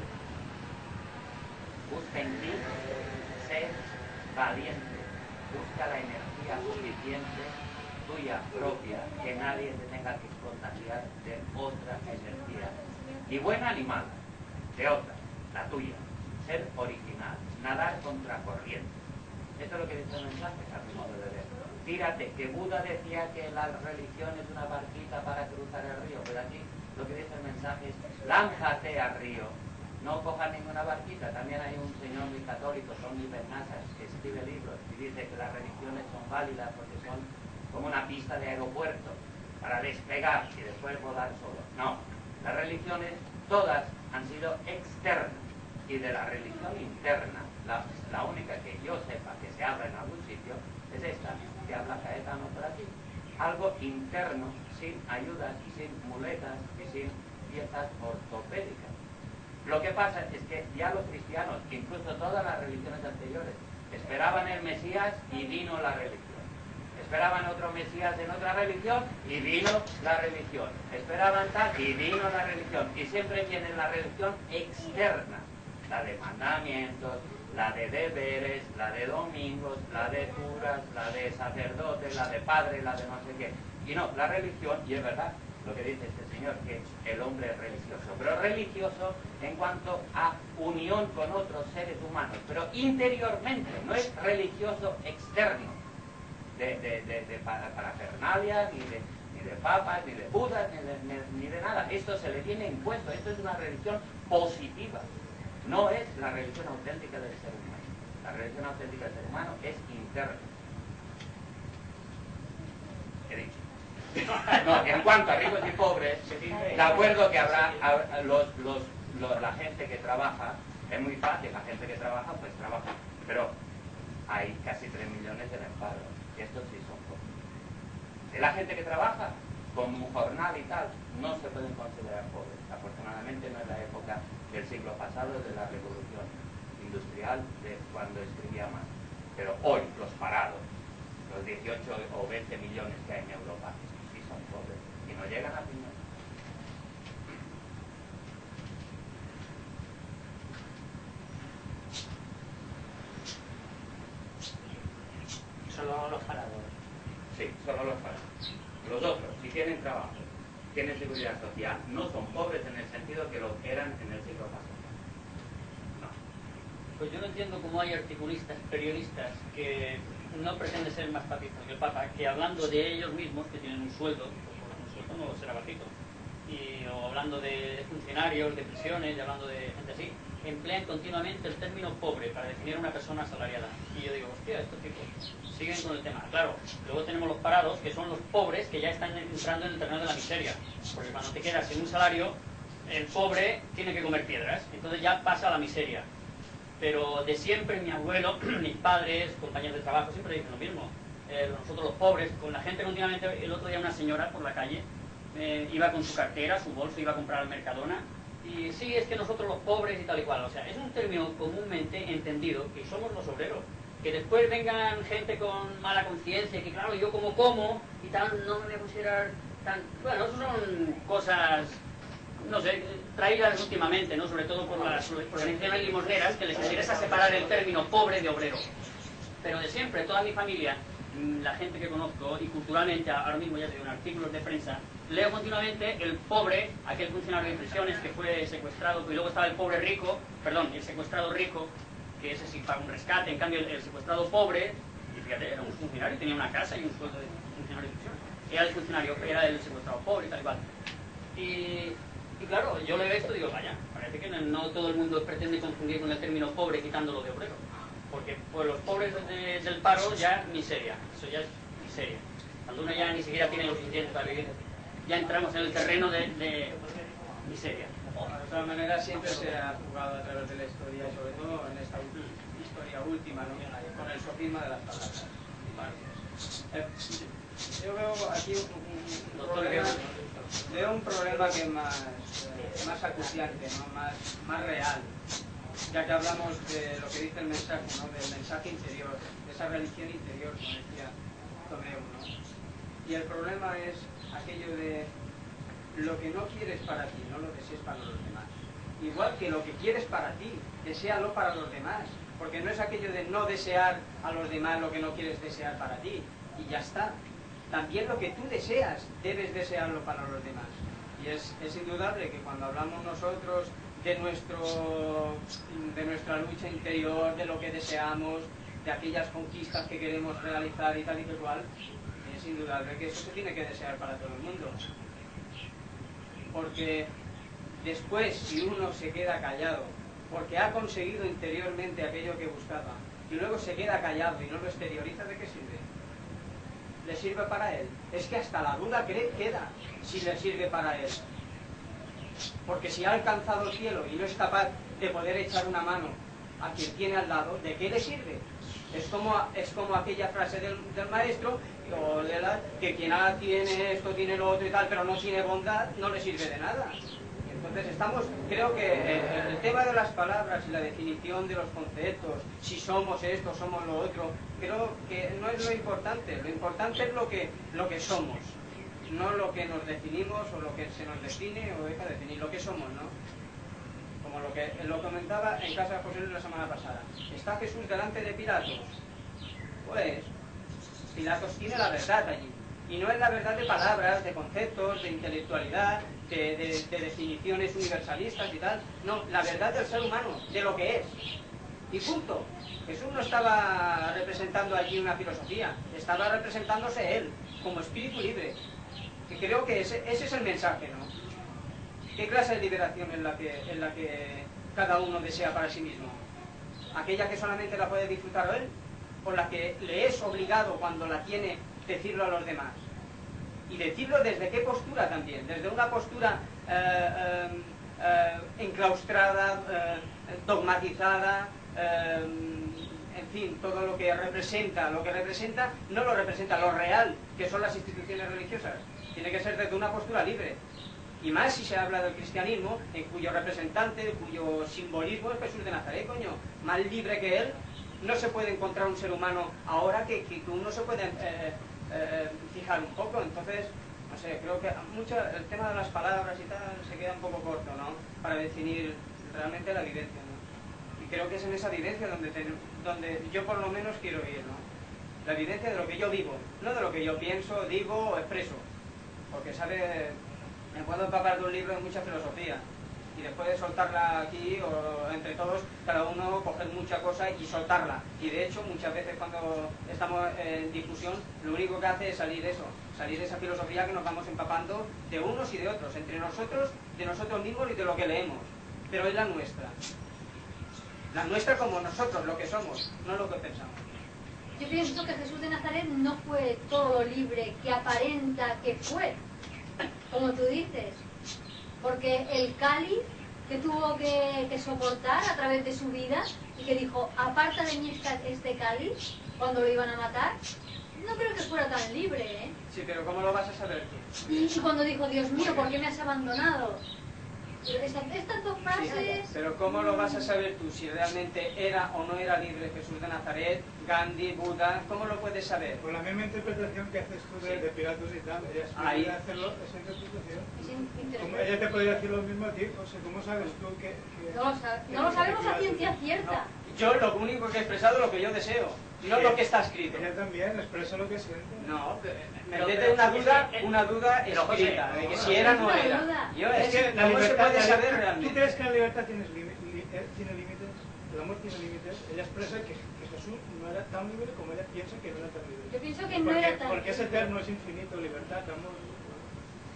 busca en ti ser valiente, busca la energía suficiente tuya propia, que nadie te tenga que contagiar de otra energía, ni buena ni mala, de otra, la tuya, ser original, nadar contra corriente. Esto es lo que dice el mensaje, a mi modo de ver. Tírate, que Buda decía que la religión es una barquita para cruzar el río, pero aquí lo que dice el mensaje es, lánzate al río, no cojas ninguna barquita. También hay un señor muy católico, Tony Bernasas, que escribe libros y dice que las religiones son válidas porque son como una pista de aeropuerto para despegar y después volar solo. No, las religiones todas han sido externas, y de la religión interna, la, la única que yo sepa que se habla en algún sitio es esta que habla Cayetano por aquí. Algo interno, sin ayudas, sin muletas y sin piezas ortopédicas. Lo que pasa es que ya los cristianos, incluso todas las religiones anteriores, esperaban el Mesías y vino la religión. Esperaban otro Mesías en otra religión y vino la religión. Esperaban tal y vino la religión. Y siempre viene la religión externa, la de mandamientos, la de deberes, la de domingos, la de curas, la de sacerdotes, la de padres, la de no sé qué. Y no, la religión, y es verdad lo que dice este señor, que el hombre es religioso, pero religioso en cuanto a unión con otros seres humanos, pero interiormente, no es religioso externo, de, de, de, de parafernalia, ni de, ni de papas, ni de budas, ni de, ni, ni de nada. Esto se le tiene impuesto, esto es una religión positiva. No es la religión auténtica del ser humano. La religión auténtica del ser humano es interna. He dicho. No, en cuanto a ricos y pobres, de acuerdo que habrá a, los, los, los, la gente que trabaja, es muy fácil, la gente que trabaja, pues trabaja. Pero hay casi tres millones en el paro, y estos sí son pobres. De la gente que trabaja, con un jornal y tal, no se pueden considerar pobres. Afortunadamente no es la época del siglo pasado, de la revolución industrial, de cuando escribía más. Pero hoy, los parados, los dieciocho o veinte millones que hay en Europa, sí son pobres y no llegan a fin de mes. Solo los parados. Sí, solo los parados. Los otros, si tienen trabajo, tienen seguridad social, no son pobres en el sentido que lo eran en el siglo pasado. No. Pues yo no entiendo cómo hay articulistas, periodistas, que no pretenden ser más papistas que el Papa, que hablando de ellos mismos, que tienen un sueldo, pues un sueldo no será bajito, y, o hablando de funcionarios, de prisiones, y hablando de gente así, emplean continuamente el término pobre para definir a una persona asalariada. Y yo digo, hostia, estos tipos siguen con el tema. Claro, luego tenemos los parados, que son los pobres que ya están entrando en el terreno de la miseria. Porque cuando te quedas sin un salario, el pobre tiene que comer piedras. Entonces ya pasa a la miseria. Pero de siempre, mi abuelo, mis padres, compañeros de trabajo, siempre dicen lo mismo. Eh, nosotros los pobres, con la gente continuamente, el otro día una señora por la calle, eh, iba con su cartera, su bolso, iba a comprar al Mercadona, y sí, es que nosotros los pobres y tal y cual. O sea, es un término comúnmente entendido que somos los obreros. Que después vengan gente con mala conciencia, que claro, yo como como y tal, no me voy a considerar tan... Bueno, eso son cosas, no sé, traídas últimamente, ¿no? Sobre todo por las organizaciones limosneras, que les interesa separar el término pobre de obrero. Pero de siempre, toda mi familia, la gente que conozco, y culturalmente, ahora mismo ya te digo, en artículos de prensa, leo continuamente el pobre, aquel funcionario de prisiones que fue secuestrado, y luego estaba el pobre rico, perdón, el secuestrado rico, que ese sí paga un rescate. En cambio el, el secuestrado pobre, y fíjate, era un funcionario, tenía una casa y un sueldo de funcionario de prisión, era el funcionario, era el secuestrado pobre y tal y cual. Y Y claro, yo leo esto y digo, vaya, parece que no, no todo el mundo pretende confundir con el término pobre quitándolo de obrero. Porque pues los pobres de, del paro ya miseria, eso ya es miseria. Cuando uno ya ni siquiera tiene lo suficiente para vivir, ya entramos en el terreno de, de miseria. De todas maneras, siempre se ha jugado a través de la historia, y sobre todo en esta historia última, ¿no? Con el sofisma de las palabras. Vale. Eh, yo veo aquí un, un, un problema, veo un problema que es más, eh, más acuciante, ¿no? más, más real, ya que hablamos de lo que dice el mensaje, ¿no? Del mensaje interior, de esa religión interior, como decía Tomeu, ¿no? Y el problema es aquello de lo que no quieres para ti, no lo desees para los demás. Igual que lo que quieres para ti, deséalo para los demás. Porque no es aquello de no desear a los demás lo que no quieres desear para ti. Y ya está. También lo que tú deseas, debes desearlo para los demás. Y es, es indudable que cuando hablamos nosotros de, nuestro, de nuestra lucha interior, de lo que deseamos, de aquellas conquistas que queremos realizar y tal y cual, es indudable que eso se tiene que desear para todo el mundo. Porque después, si uno se queda callado, porque ha conseguido interiormente aquello que buscaba, y luego se queda callado y no lo exterioriza, ¿de qué sirve? ¿Le sirve para él? Es que hasta la duda queda si le sirve para él. Porque si ha alcanzado el cielo y no es capaz de poder echar una mano a quien tiene al lado, ¿de qué le sirve? Es como, es como aquella frase del, del maestro, o de la, que quien tiene esto, tiene lo otro y tal, pero no tiene bondad, no le sirve de nada. Entonces estamos, creo que el, el tema de las palabras y la definición de los conceptos, si somos esto, somos lo otro, creo que no es lo importante. Lo importante es lo que, lo que somos, no lo que nos definimos o lo que se nos define o deja de definir, lo que somos, ¿no? Como lo que lo comentaba en casa de José Luis la semana pasada. ¿Está Jesús delante de Pilatos? Pues Pilatos tiene la verdad allí. Y no es la verdad de palabras, de conceptos, de intelectualidad, de, de, de definiciones universalistas y tal. No, la verdad del ser humano, de lo que es. Y punto. Jesús no estaba representando allí una filosofía, estaba representándose él, como espíritu libre. Que creo que ese, ese es el mensaje, ¿no? ¿Qué clase de liberación es la que, es la que cada uno desea para sí mismo? ¿Aquella que solamente la puede disfrutar él? ¿O la que le es obligado cuando la tiene decirlo a los demás? Y decirlo desde qué postura también, desde una postura eh, eh, eh, enclaustrada, eh, dogmatizada, eh, en fin, todo lo que representa, lo que representa no lo representa lo real, que son las instituciones religiosas. Tiene que ser desde una postura libre. Y más si se habla del cristianismo, en cuyo representante, cuyo simbolismo es Jesús de Nazaret, coño. Más libre que él, no se puede encontrar un ser humano ahora que, que uno se puede eh, eh, fijar un poco. Entonces, no sé, creo que mucho el tema de las palabras y tal se queda un poco corto, ¿no? Para definir realmente la vivencia, ¿no? Y creo que es en esa vivencia donde, ten, donde yo por lo menos quiero ir, ¿no? La vivencia de lo que yo vivo, no de lo que yo pienso, digo o expreso. Porque, ¿sabe? Me puedo empapar de un libro de mucha filosofía y después de soltarla aquí o entre todos, cada uno coger mucha cosa y soltarla. Y de hecho muchas veces cuando estamos en discusión lo único que hace es salir eso, salir de esa filosofía que nos vamos empapando de unos y de otros, entre nosotros, de nosotros mismos y de lo que leemos. Pero es la nuestra. La nuestra como nosotros, lo que somos, no lo que pensamos. Yo pienso que Jesús de Nazaret no fue todo libre que aparenta que fue, como tú dices, porque el cáliz que tuvo que, que soportar a través de su vida y que dijo, aparta de mí este cáliz, cuando lo iban a matar, no creo que fuera tan libre, ¿eh? Sí, pero ¿cómo lo vas a saber tú? Y, y cuando dijo, Dios mío, ¿por qué me has abandonado? Estas, estas dos frases... Sí, pero ¿cómo lo vas a saber tú si realmente era o no era libre Jesús de Nazaret, Gandhi, Buda? ¿Cómo lo puedes saber? Por la misma interpretación que haces tú de, sí. de Pilatos y tal, ella Ahí. podría hacerlo, esa interpretación. Es Como ella te podría decir lo mismo a ti, o sea, ¿cómo sabes tú que...? que no, lo sab no lo sabemos a ciencia cierta. No, yo lo único que he expresado es lo que yo deseo, no sí. lo que está escrito. Ella también expresa lo que siente. No, me mete una duda, una duda escrita, de que si era o no era. Yo, es que la ¿cómo libertad, se puede saber realmente? ¿Tú crees que la libertad tiene límites? El amor tiene límites. Ella expresa que, que Jesús no era tan libre como ella piensa que no era tan libre. Yo pienso que no porque, era tan porque es eterno, es infinito, libertad, amor.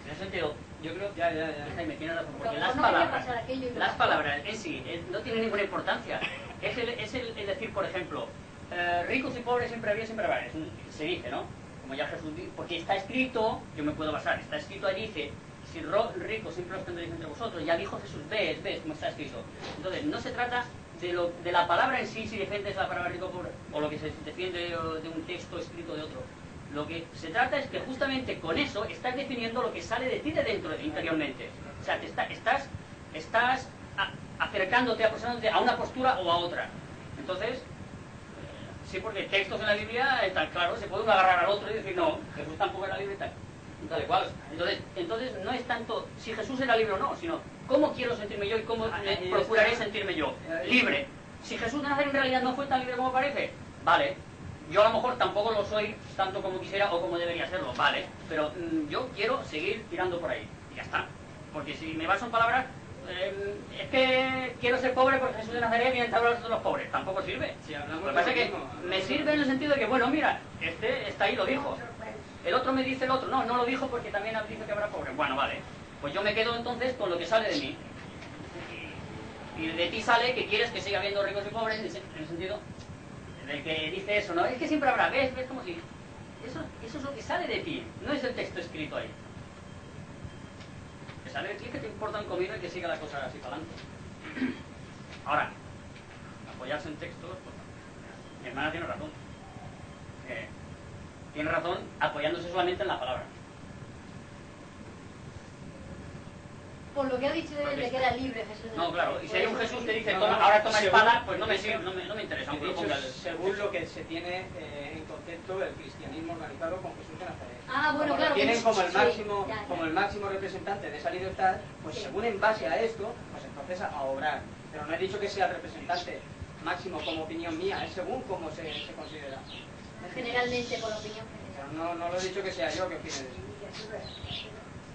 En ese sentido, yo creo Ya, ya, ya. que Jaime tiene razón, porque Pero las no quería palabras, pasar aquello y lo las pasó. palabras en sí eh, no tienen ninguna importancia. Es el, es el, el decir, por ejemplo, eh, ricos y pobres siempre había, siempre habrá. Es un- se dice, ¿no? Como ya Jesús dijo, porque está escrito, yo me puedo basar, está escrito ahí, dice, si ro- ricos siempre os tendréis entre vosotros. Ya dijo Jesús, ves, ves, como está escrito. Entonces, no se trata de, lo, de la palabra en sí, si defiendes la palabra rico o pobre, o lo que se defiende o, de un texto escrito de otro. Lo que se trata es que justamente con eso estás definiendo lo que sale de ti de dentro, interiormente. O sea, te está- estás, estás a- acercándote, aproximándote a una postura o a otra. Entonces, eh, sí, porque textos en la Biblia, eh, tal claro, se puede uno agarrar al otro y decir, no, Jesús tampoco era libre y tal. y tal y cual. Entonces, entonces, no es tanto si Jesús era libre o no, sino cómo quiero sentirme yo y cómo me procuraré sentirme yo. Libre. Si Jesús de Nazaret en realidad no fue tan libre como parece, vale. Yo a lo mejor tampoco lo soy tanto como quisiera o como debería serlo, vale. Pero mm, yo quiero seguir tirando por ahí. Y ya está. Porque si me baso en palabras, eh, es que quiero ser pobre porque Jesús de Nazaret viene a hablar de los pobres. Tampoco sirve. Sí, hablamos Lo que de pasa es lo que mismo. me sirve en el sentido de que, bueno, mira, este está ahí, lo dijo. El otro me dice el otro, no, no lo dijo porque también dice que habrá pobres. Bueno, vale. Pues yo me quedo entonces con lo que sale de mí. Y de ti sale que quieres que siga habiendo ricos y pobres, en el sentido del que dice eso, ¿no? Es que siempre habrá, ¿ves? ¿Ves? Como si... Eso, eso es lo que sale de ti, no es el texto escrito ahí. Que sale de ti, que te importa un comino y que siga la cosa así para adelante. Ahora, apoyarse en textos, pues, mi hermana tiene razón. Eh, tiene razón apoyándose solamente en la palabra. Por lo que ha dicho él, de que era libre Jesús. de No, claro, y si hay un Nazaret. Jesús que dice, No, toma, no, ahora toma según- espada, pues no me de sirve, hecho- no me, no me interesa, aunque De lo hecho, ponga el... según lo que se tiene eh, en concepto el cristianismo organizado con Jesús de Nazaret. Ah, bueno, Como claro, lo tienen que- como el sí, máximo, ya, ya. como el máximo representante de esa libertad, pues Sí. según en base a esto, pues entonces a, a obrar. Pero no he dicho que sea el representante máximo como opinión mía, es según cómo se, se considera. Generalmente, por opinión Pero general. no, no lo he dicho que sea yo que opine de eso.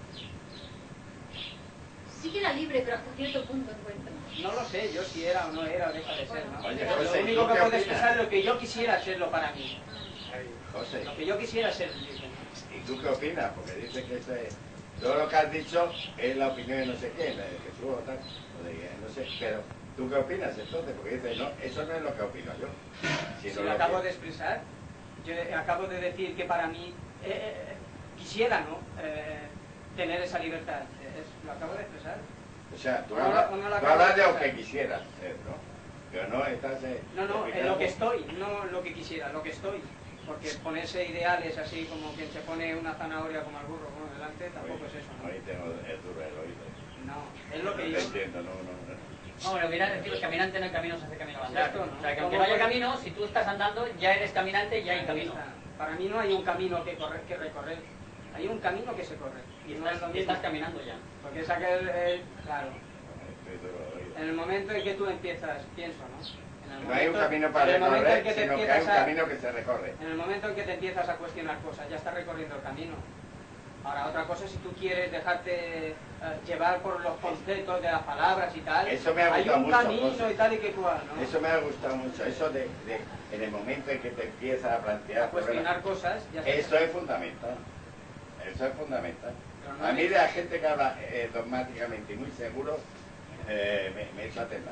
Sí que era libre, pero hasta cierto punto encuentro. No lo sé, yo si era o no era o deja de ser, ¿no? Oye, Lo José, único ¿tú que qué puedo opinas? expresar es lo que yo quisiera serlo para mí. José, Lo que yo quisiera ser libre. ¿y tú qué opinas? Porque dice que ese, todo lo que has dicho es la opinión de no sé quién, la de Jesús o tal, o de no sé, pero ¿tú qué opinas entonces? Porque dice, no, eso no es lo que opino yo. Si sino lo lo acabo que- de expresar, yo acabo de decir que para mí eh, eh, quisiera, ¿no? Eh, tener esa libertad. Es- lo acabo de expresar. O sea, tú No, hablas, no, no lo tú acabo hablas de de lo expresar. que quisieras ser, ¿no? Pero no estás... eh, No, no, en explicando- lo que estoy, no lo que quisiera, lo que estoy. Porque ponerse ideales así como quien se pone una zanahoria como al burro como delante, tampoco es eso, ¿no? Ahí tengo el duro del oído. No, es lo No que te yo... entiendo, no, no, no. No, lo que era decir, el caminante en el camino se hace camino al andar. Exacto, ¿no? O sea, que ¿Cómo aunque no haya puede- camino, si tú estás andando, ya eres caminante, ya hay camino. Para mí no hay un camino que, correr, que recorrer, hay un camino que se corre. Y no es estás, lo y mismo. estás caminando ya. Porque es aquel, eh, claro, Estoy duro del oído. en el momento en que tú empiezas, pienso, ¿no? En el No hay un momento- camino para en el momento en recorrer, que te sino que hay un empiezas a- camino que se recorre. En el momento en que te empiezas a cuestionar cosas, ya estás recorriendo el camino. Ahora, otra cosa es si tú quieres dejarte eh, llevar por los conceptos de las palabras y tal. Eso me ha hay gustado un mucho, camino José. y tal y que cual, ¿no? Eso me ha gustado mucho, eso de, de en el momento en que te empiezas a plantear A cuestionar problemas. cosas, ya está. Eso es fundamental, eso es fundamental. Pero no A mí es- de la gente que habla eh, dogmáticamente y muy seguro, eh, me, me echa a temblar.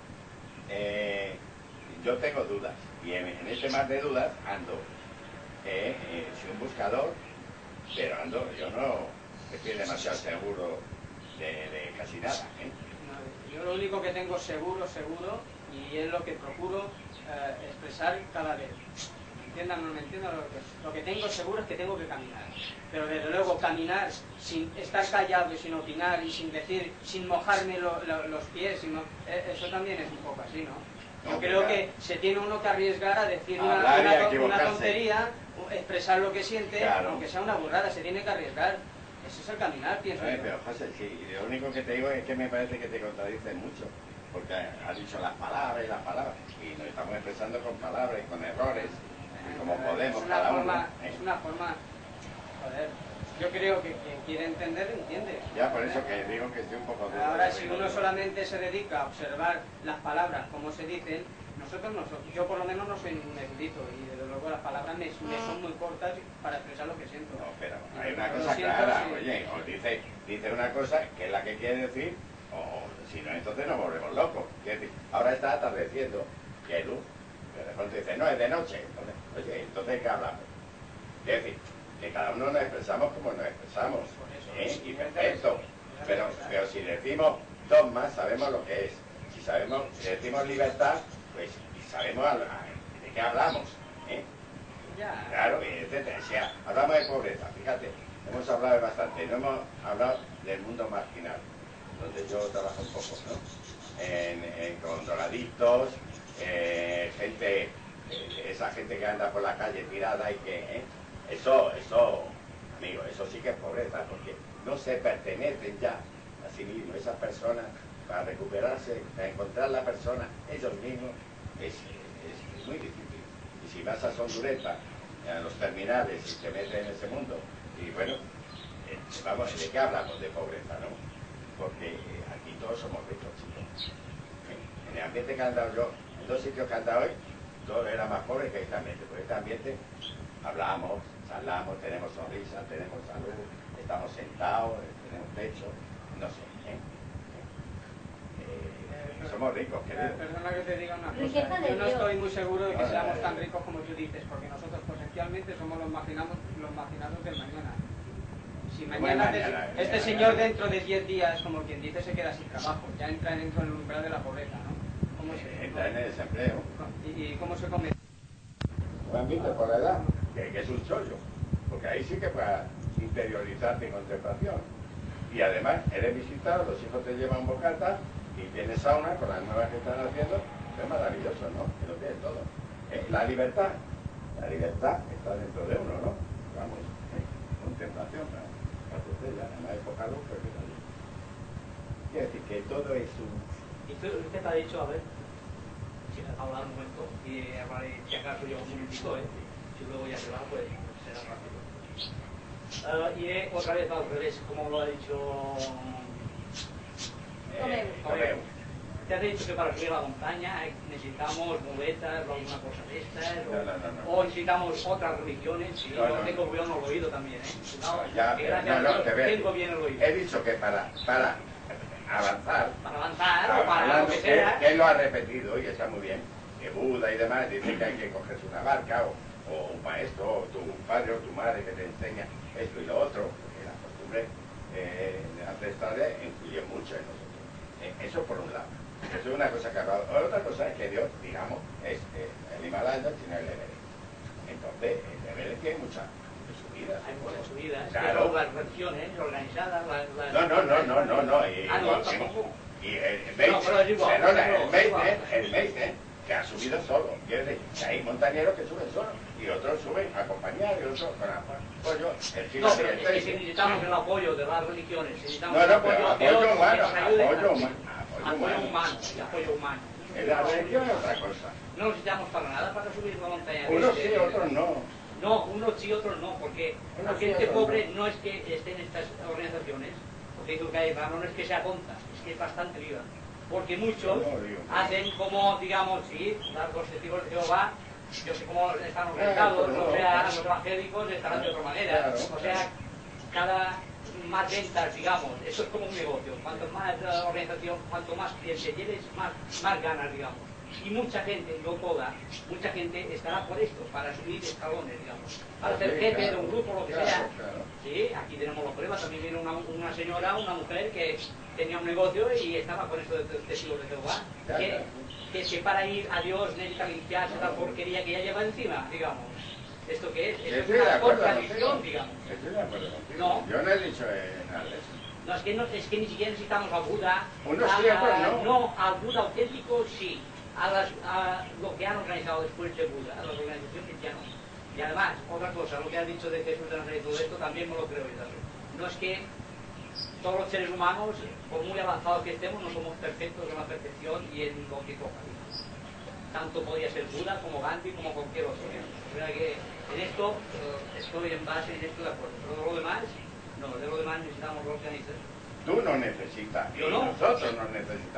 Eh, yo tengo dudas, y en, en ese mar de dudas ando. Eh, eh, soy un buscador, pero ando, yo no estoy demasiado seguro de, de casi nada. ¿eh? No, yo lo único que tengo seguro, seguro, y es lo que procuro eh, expresar cada vez. Entiendan o no me entiendan, lo que, lo que tengo seguro es que tengo que caminar. Pero desde luego caminar sin estar callado y sin opinar y sin decir, sin mojarme lo- lo- los pies, sin mo- eh, eso también es un poco así, ¿no? Yo No, creo claro. que se tiene uno que arriesgar a decir una, Hablar y una, a to- una equivocarse. tontería, expresar lo que siente, Claro. aunque sea una burrada, se tiene que arriesgar. Ese es el caminar, pienso Ay, yo. pero José, sí, lo único que te digo es que me parece que te contradices mucho, porque has dicho las palabras y las palabras, y nos estamos expresando con palabras y con errores, y como podemos es una cada forma, uno. ¿eh? es una forma, joder, yo creo que quien quiere entender, entiende. Ya por eso que digo que estoy un poco duro. Ahora, de si oído. uno solamente se dedica a observar las palabras, como se dicen, nosotros no so- yo por lo menos no soy un erudito y desde luego las palabras me, me son muy cortas para expresar lo que siento. No, pero hay una Lo cosa siento, clara, sí. oye, os dice, dice una cosa que es la que quiere decir, o si no, entonces nos volvemos locos. Quiere decir, ahora está atardeciendo y hay luz. Pero de pronto dice, no, es de noche. Entonces, oye, entonces ¿qué hablamos? Es decir, que cada uno nos expresamos como nos expresamos. ¿eh? Y perfecto. Pero, pero si decimos dogma, sabemos lo que es. Si sabemos, si decimos libertad, pues sabemos a, a, de qué hablamos. ¿eh? Ya. Claro, etcétera. O sea, hablamos de pobreza, fíjate, hemos hablado de bastante, no hemos hablado del mundo marginal, donde yo trabajo un poco, ¿no? En, en, con drogadictos, eh, gente, eh, esa gente que anda por la calle tirada y que, ¿eh? eso, eso, amigo, eso sí que es pobreza, porque no se pertenecen ya a sí mismos, esas personas, para recuperarse, para encontrar la persona, ellos mismos, es, es, es muy difícil. Y si vas a Sondureta, a los terminales, y te metes en ese mundo, y bueno, eh, vamos, ¿de qué hablamos? De pobreza, ¿no? Porque eh, aquí todos somos ricos, chicos. ¿Eh? En el ambiente que he andado yo, en dos sitios que he andado hoy, todo era más pobre que este ambiente. Porque este ambiente hablamos, charlamos, tenemos sonrisa, tenemos salud, estamos sentados, eh, tenemos techo, no sé, ¿eh? Eh, somos ricos, queridos. Perdona que te diga una Riqueza cosa. de Yo no Dios. estoy muy seguro de que Vale, seamos vale, tan vale. ricos como tú dices, porque nosotros potencialmente somos los marginados, los marginados del mañana. Si ¿Cómo mañana, es mañana? te- este señor dentro de diez días, como quien dice, se queda sin trabajo, ya entra dentro del umbral de la pobreza, ¿no? ¿Cómo se, Entra en el desempleo. y, y cómo se come? ¿Han visto por la edad? Que, que es un chollo. Porque ahí sí que puedes interiorizarte en contemplación. Y además, eres visitado, los hijos te llevan bocata y tienes sauna con las nuevas que están haciendo. Es maravilloso, ¿no? Que lo tienes todo. Eh, la libertad, la libertad está dentro de uno, ¿no? Vamos, eh, contemplación, ¿no? Ya, en la época luz, pues, quiere decir que todo es un... Y usted, usted te ha dicho, a ver, si me ha hablado un momento, y hablaré, si acaso yo un momentito, ¿eh? Si luego ya se va, pues será rápido. Uh, y eh, otra vez al revés, como lo ha dicho Eh, Tomeu. Te has dicho que para subir a la montaña eh, necesitamos muletas o alguna cosa de estas, o, No, no, no, no. o necesitamos otras religiones. Sí, No, yo no, tengo no. bien el oído también, ¿eh? Cuidado, Ya, que pero gracias no, a no, Dios te veo. tengo bien el oído. He dicho que para, para avanzar, Para avanzar o para hablando, lo que que, sea. que él lo ha repetido y está muy bien, que Buda y demás dice que hay que cogerse una barca o, o un maestro, o tu padre o tu madre que te enseña esto y lo otro, porque la costumbre eh, ancestrales influye mucho en nosotros. Eh, eso por un lado. Eso es una cosa que ha hablado. Otra cosa es que Dios, digamos, es eh, el Himalaya, sino el Everest. Entonces, el Everest tiene muchas subidas. Hay muchas subidas, Claro. que son las religiones organizadas, las... las- No, no, no, no, no, no. Y, Ah, no, igual- tampoco. y el No, pero es igual, perdona, pero el es Meitner, igual. el Meitner, que ha subido solo. Quiere decir, que hay montañeros que suben solo y otros suben acompañados y otros con apoyo. El No, pero gigante es que si necesitamos el apoyo de las religiones, necesitamos No, el no, pero apoyo de apoyo otros humano, que nos ayuden. apoyo a- humano, apoyo apoyo humano. humano, y apoyo humano. La religión es otra cosa. No necesitamos para nada para subir la montaña. Unos Este, sí, otros no. No, unos sí, otros no, porque la Unos sí, gente otros pobre no. no es que esté en estas organizaciones, porque digo que hay raro, no es que sea tonta, es que es bastante viva. Porque muchos No, digo, no. hacen como, digamos, sí, los testigos de Jehová, yo sé cómo están Ah, organizados, pero o no, sea, claro. los evangélicos estarán de otra manera, Claro, o sea, claro. cada más ventas, digamos, eso es como un negocio, cuanto más eh, organización, cuanto más clientes lleves, más, más ganas, digamos. Y mucha gente, no toda, mucha gente estará por esto, para subir escalones, digamos, para ser Sí, jefe claro, de un grupo, lo que claro, sea. claro. Sí, aquí tenemos los pruebas, también viene una, una señora, una mujer que tenía un negocio y estaba con esto de testigos de Jehová, Ya, que, ya. que, que para ir a Dios necesita limpiarse la porquería que ya lleva encima, digamos. ¿Esto qué es? Esto es Estoy de una acuerdo contradicción, contigo. digamos. Estoy de acuerdo contigo. No. Yo no he dicho eh, nada de eso. No, es que, no, es que ni siquiera necesitamos a Buda. Unos a- sí, otros a- no. No, al Buda auténtico sí. A, las, a lo que han organizado después de Buda, a las organizaciones ya no. Y además, otra cosa, lo que has dicho de Jesús de Nazaret y todo esto, también me lo creo yo también. No es que todos los seres humanos, por muy avanzados que estemos, no somos perfectos en la perfección y en lo que toca. digamos. Tanto podía ser Buda como Gandhi como cualquier otro. digamos. O sea que en esto eh, estoy en base, en esto de acuerdo. Pero de lo demás, no, de lo demás necesitamos organizar. Tú no necesitas, Yo y no. nosotros nos necesitamos.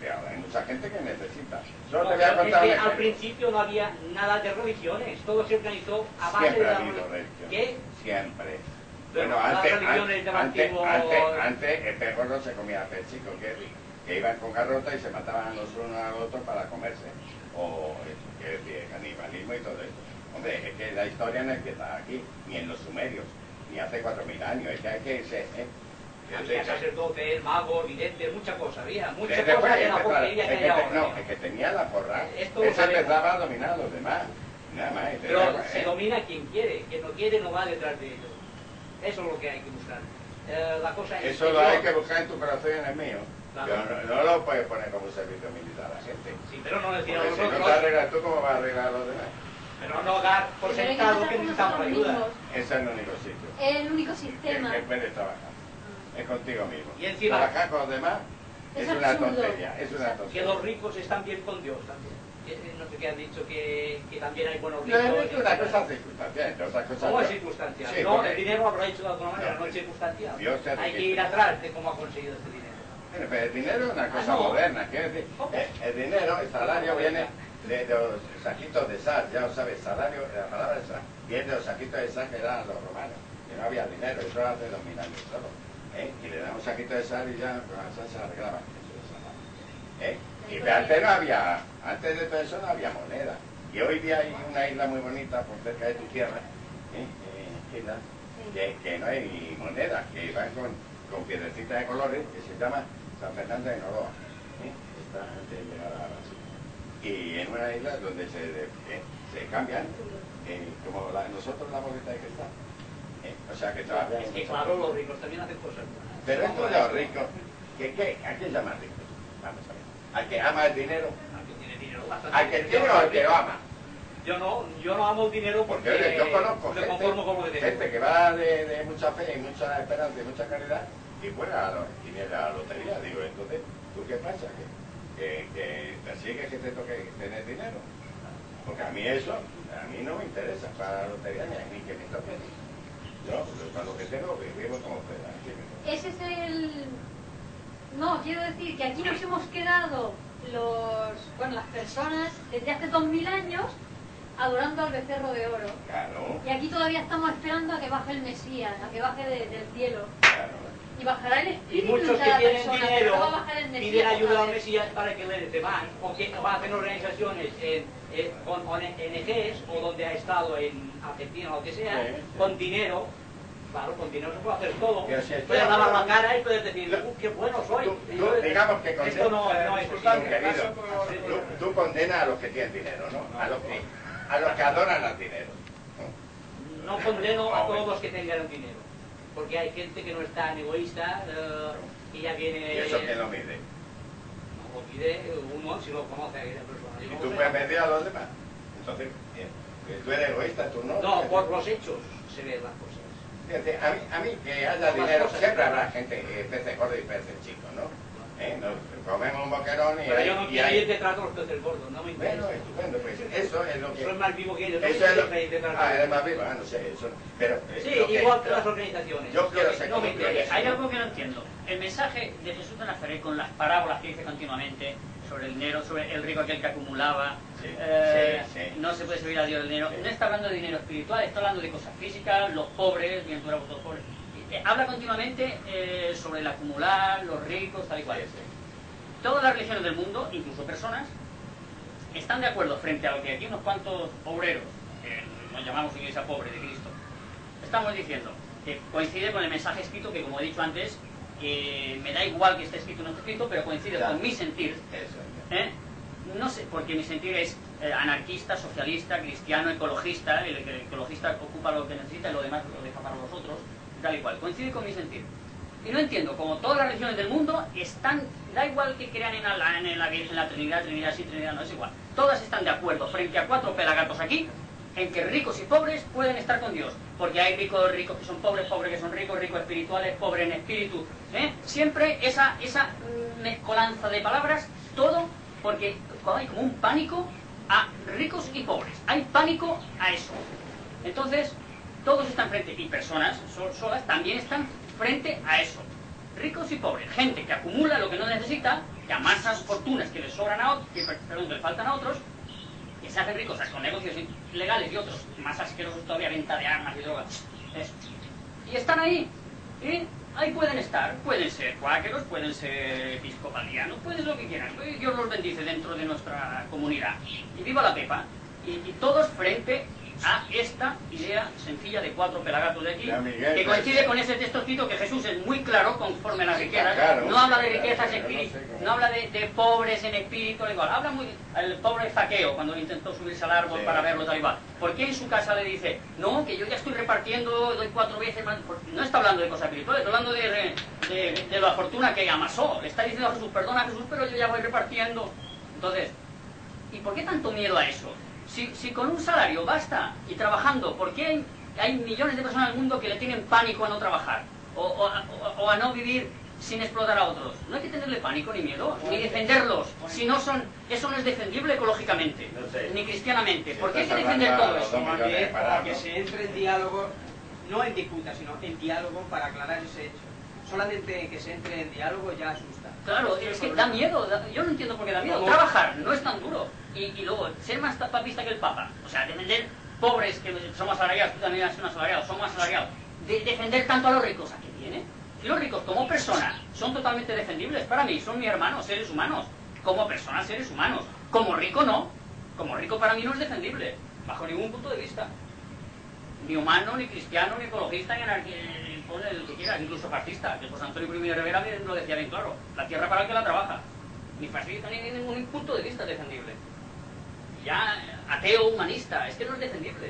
pero hay mucha gente que necesita. Solo No, te voy a pero contar es que un al ejemplo. principio no había nada de religiones, todo se organizó a base Siempre de ha la habido religión. religión. ¿Qué? Siempre. Pero Bueno, las antes, religiones del antes, antiguo- antes, antes el perro no se comía pechicos, que, que iban con garrota y se mataban los unos a los otros para comerse. O, que decir, canibalismo y todo esto. Hombre, es que la historia no empieza aquí, ni en los sumerios, ni hace cuatro mil años. Es que hay que irse, ¿eh? Había sacerdotes, magos, videntes, muchas cosas, había muchas Después, cosas de la empezaba- porquería que es hay que ahora. te- no, es que tenía la porra. Esto lo Ese sabemos. empezaba a dominar a los demás. Nada más. y Pero tenía- se ¿eh? domina quien quiere, quien no quiere no va detrás de ellos. Eso es lo que hay que buscar. Eh, la cosa es Eso lo hay que buscar en tu corazón y en el mío. Claro. Yo no, no lo puedes poner como servicio militar a la gente. Sí, pero no decir a Porque si no nosotros, te arreglas tú, ¿cómo vas a arreglar a los demás? pero no dar por Pero hay que sentado empezar que con necesitamos nosotros ayuda. mismos. Ese es el único sitio. El único Que, sistema. que puedes trabajar. Es contigo mismo. Y encima- Trabajar con los demás es, Es una absurdo. tontería. Es una Que tontería. los ricos están bien con Dios también. Que- No sé qué han dicho que, que también hay buenos No, ricos. es que una cosa circunstancial, entre otras cosas. ¿Cómo es yo- circunstancial? Sí, no, porque- el dinero habrá hecho de alguna manera, No, no es circunstancial. Dios te Hay que riqueza. ir atrás de cómo ha conseguido ese dinero. Bueno, pero el dinero es una cosa Ah, no. moderna, quiero decir, eh, el dinero, el salario viene de, de los saquitos de sal, ya lo sabes, salario, la palabra de sal, viene de los saquitos de sal que daban los romanos, que no había dinero, eso era hace dos mil años solo, ¿eh? Y le daban un saquito de sal y ya con la sal se arreglaba, eso es sal, ¿eh? Y pero antes no había, antes de todo eso no había moneda, y hoy día hay una isla muy bonita por cerca de tu tierra, ¿eh? Eh, isla, que, que no hay moneda, que van con, con piedrecitas de colores, que se llama San Fernando de Noroa, ¿eh? Está antes de llegar a Brasil. Y en una isla donde se, eh, se cambian, eh, como la- nosotros la boleta de cristal. ¿eh? O sea que todavía hay Es que mucho- claro, los ricos también hacen cosas buenas. Pero esto Como de los esto. ricos, ¿qué, qué, ¿a quién llama rico? Vamos a ver. ¿Al que ama el dinero? Al que tiene dinero bastante. ¿Al que tiene o al que lo ama? Yo no, yo no amo el dinero porque, Porque oye, yo conozco me gente, conformo con lo que tengo. gente que va de, de mucha fe y mucha esperanza y mucha caridad y juega a la, y viene a la lotería. Digo, entonces, ¿tú qué pasa? ¿Que, que, que persigues que te toque tener dinero? Porque a mí eso, a mí no me interesa para la lotería ni, ni que me toque. Yo, con lo que tengo, vivo como pueda. Ese es el... No, quiero decir que aquí nos hemos quedado los... Bueno, las personas desde hace dos mil años adorando al becerro de oro. Claro, Y aquí todavía estamos esperando a que baje el Mesías, a que baje de- del cielo. claro. Y bajará el Y espíritu muchos en que cada tienen persona, pero dinero no va a bajar el Mesías piden ayuda otra al vez. Mesías para que le demás, o que o hacen organizaciones en, en- con O N Ges o donde ha estado en Argentina o lo que sea, Sí, sí. con dinero. Claro, con dinero se puede hacer todo. Pero si estoy Puedes lavar la hablando- cara y puedes decir, uh, qué bueno soy. Tú- Y tú, yo- digamos que esto condenas, no, no es así. querido, tú, tú condenas a los que tienen dinero, ¿no? A los que, a los que adoran al dinero. No condeno a todos los que tengan dinero, porque hay gente que no es tan egoísta eh, y ya viene... Y eso que no mide. No lo pide uno si lo conoce a esa persona. Yo Y no tú sé. puedes medir a los demás. Entonces, bien, que tú eres egoísta, tú no. No, por los hechos se ven las cosas. Fíjate, a mí, a mí que haya Las dinero, cosas. siempre habrá gente, eh, peces gordos y peces chicos, ¿no? ¿Eh? Nos comemos un boquerón y... Pero yo no y quiero hay- ir detrás de los peces gordos, no me interesa. Bueno, estupendo, pues eso es lo que... Soy más vivo que ellos, no me Eso es lo interesa ir detrás de Ah, ellos. eres más vivo, ah, no sé, eso... Pero, eh, Sí, lo que- igual que las organizaciones. Yo quiero Lo que ser no como me tú interesa. eres. Hay algo que no entiendo. El mensaje de Jesús de Nazaret con las parábolas que dice continuamente sobre el dinero, sobre el rico aquel que acumulaba, Sí, eh, sí, sí. no se puede servir a Dios el dinero. Sí. No está hablando de dinero espiritual, está hablando de cosas físicas, los pobres, bienaventurados los pobres. Eh, habla continuamente eh, sobre el acumular, los ricos, tal y cual. Sí, sí. Todas las religiones del mundo, incluso personas, están de acuerdo frente a lo que aquí unos cuantos obreros, que nos llamamos iglesia pobre de Cristo, estamos diciendo que coincide con el mensaje escrito que, como he dicho antes, eh, me da igual que esté escrito o no esté escrito, pero coincide Ya. con mi sentir. Eso, ¿eh? No sé, porque mi sentir es eh, anarquista, socialista, cristiano, ecologista, el, el ecologista ocupa lo que necesita y lo demás lo deja para los otros, tal y cual. Coincide con mi sentir. Y no entiendo, como todas las religiones del mundo están, da igual que crean en la, en la, en la Trinidad, Trinidad sí, Trinidad no, es igual. Todas están de acuerdo frente a cuatro pelagatos aquí, en que ricos y pobres pueden estar con Dios. Porque hay ricos, ricos que son pobres, pobres que son ricos, ricos espirituales, pobres en espíritu. ¿eh? Siempre esa, esa mm, mezcolanza de palabras, todo, porque hay como un pánico a ricos y pobres. Hay pánico a eso. Entonces, todos están frente, y personas sol- solas también están frente a eso. ricos y pobres, gente que acumula lo que no necesita, que amasa fortunas que les sobran a otros, que, perdón, que le faltan a otros, que se hacen ricos con negocios ilegales y otros más asquerosos todavía, venta de armas y drogas. Eh, y están ahí, y ahí pueden estar, pueden ser cuáqueros, pueden ser episcopalianos, pueden ser lo que quieran. Dios los bendice dentro de nuestra comunidad. Y viva la Pepa. Y, y todos frente a esta idea sencilla de cuatro pelagatos de aquí, Miguel, que coincide con ese textocito que Jesús es muy claro conforme a las riquezas. Claro, no habla de riquezas claro, espirituales, no, no habla de, de pobres en espíritu, igual. Habla muy el pobre Zaqueo cuando intentó subirse al árbol sí. para verlo tal igual. ¿Por qué en su casa le dice, no, que yo ya estoy repartiendo, doy cuatro veces más? No está hablando de cosas espirituales, está hablando de, de, de la fortuna que amasó. Le está diciendo a Jesús, perdona Jesús, pero yo ya voy repartiendo. Entonces, ¿y por qué tanto miedo a eso? Si, si con un salario basta y trabajando, ¿por qué hay, hay millones de personas en el mundo que le tienen pánico a no trabajar? O, o, o, o a no vivir sin explotar a otros. No hay que tenerle pánico ni miedo, ni defenderlos. Si no son, eso no es defendible ecológicamente, no sé. ni cristianamente. ¿Por qué hay que defender todo eso? Porque, para que se entre en diálogo, no en disputa, sino en diálogo para aclarar ese hecho. Solamente que se entre en diálogo ya asusta. Claro, es que da miedo, da, yo no entiendo por qué da miedo. ¿Cómo? Trabajar no es tan duro. Y, y luego, ser más papista que el Papa. O sea, defender pobres que somos asalariados, tú también eres un asalariado, somos asalariados. De, defender tanto a los ricos, ¿a qué viene? Y los ricos como personas son totalmente defendibles para mí, son mis hermanos, seres humanos. Como personas, seres humanos. Como rico no. Como rico para mí no es defendible, bajo ningún punto de vista. Ni humano, ni cristiano, ni ecologista, ni anarquista, pone el que quiera, incluso fascista, que José Antonio Primo de Rivera lo decía bien claro, la tierra para el que la trabaja, ni fascista, ni, ni ningún punto de vista es defendible. Ya ateo, humanista, es que no es defendible.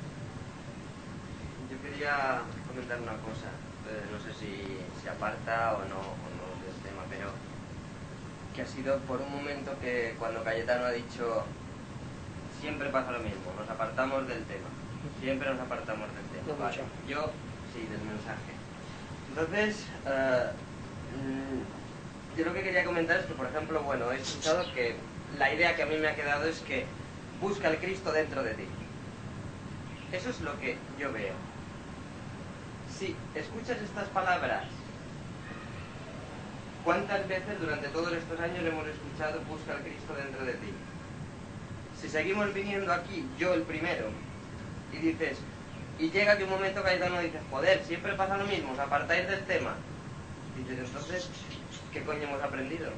Yo quería comentar una cosa, eh, no sé si se aparta o no, o no del tema, pero que ha sido por un momento que cuando Cayetano ha dicho siempre pasa lo mismo, nos apartamos del tema. Siempre nos apartamos del tema. Vale. Yo, sí, del mensaje. Entonces, uh, yo lo que quería comentar es que, por ejemplo, bueno, he escuchado que la idea que a mí me ha quedado es que busca el Cristo dentro de ti. Eso es lo que yo veo. Si escuchas estas palabras, ¿cuántas veces durante todos estos años hemos escuchado busca el Cristo dentro de ti? Si seguimos viniendo aquí, yo el primero, y dices, y llega que un momento Cayetano dice, joder, siempre pasa lo mismo, os apartáis del tema. Dices, entonces, ¿qué coño hemos aprendido?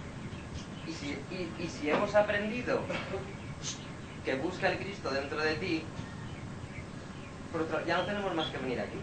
Y si, y, y si hemos aprendido que busca el Cristo dentro de ti, por otro, ya no tenemos más que venir aquí.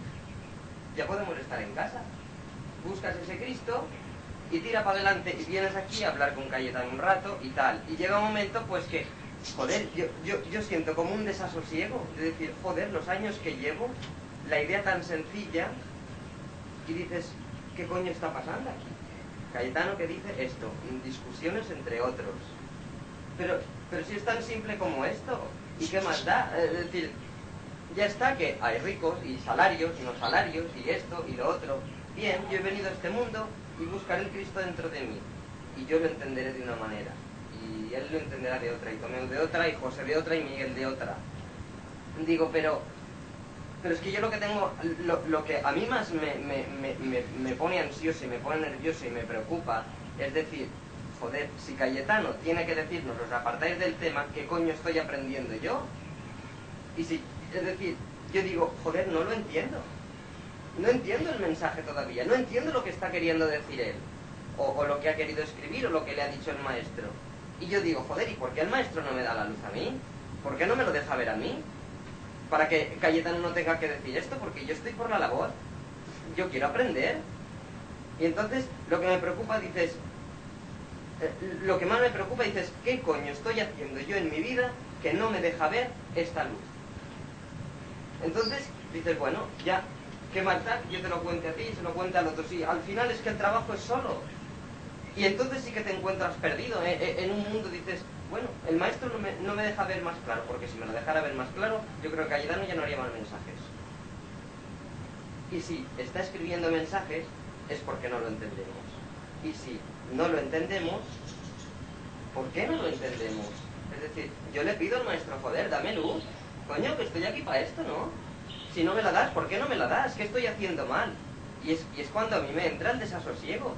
Ya podemos estar en casa. Buscas ese Cristo y tira para adelante y vienes aquí a hablar con Cayetano un rato y tal. Y llega un momento pues que, joder, yo, yo, yo siento como un desasosiego de decir, joder, los años que llevo, la idea tan sencilla, y dices, ¿qué coño está pasando aquí? Cayetano que dice esto, discusiones entre otros. Pero, pero si es tan simple como esto, ¿y qué más da? Es decir, ya está que hay ricos y salarios y no salarios y esto y lo otro. Bien, yo he venido a este mundo y buscaré el Cristo dentro de mí. Y yo lo entenderé de una manera. Y él lo entenderá de otra, y Tomeo de otra, y José de otra, y Miguel de otra. Digo, pero... Pero es que yo lo que tengo... Lo, lo que a mí más me, me, me, me, me pone ansioso y me pone nervioso y me preocupa, es decir, joder, si Cayetano tiene que decirnos, os apartáis del tema, ¿qué coño estoy aprendiendo yo? Y si... Es decir, yo digo, joder, no lo entiendo. No entiendo el mensaje todavía, no entiendo lo que está queriendo decir él, o, o lo que ha querido escribir, o lo que le ha dicho el maestro. Y yo digo, joder, ¿y por qué el maestro no me da la luz a mí? ¿Por qué no me lo deja ver a mí? Para que Cayetano no tenga que decir esto, porque yo estoy por la labor. Yo quiero aprender. Y entonces, lo que me preocupa, dices... Eh, lo que más me preocupa, dices, ¿qué coño estoy haciendo yo en mi vida que no me deja ver esta luz? Entonces, dices, bueno, ya... ¿Qué más da? Yo te lo cuente a ti y se lo cuente al otro. Sí, al final es que el trabajo es solo. Y entonces sí que te encuentras perdido. ¿eh? En un mundo dices, bueno, el maestro no me, no me deja ver más claro, porque si me lo dejara ver más claro, yo creo que Cayetano ya no haría más mensajes. Y si está escribiendo mensajes, es porque no lo entendemos. Y si no lo entendemos, ¿por qué no lo entendemos? Es decir, yo le pido al maestro, joder, dame luz. Coño, que estoy aquí para esto, ¿no? Si no me la das, ¿por qué no me la das? ¿Qué estoy haciendo mal? Y es, y es cuando a mí me entra el desasosiego.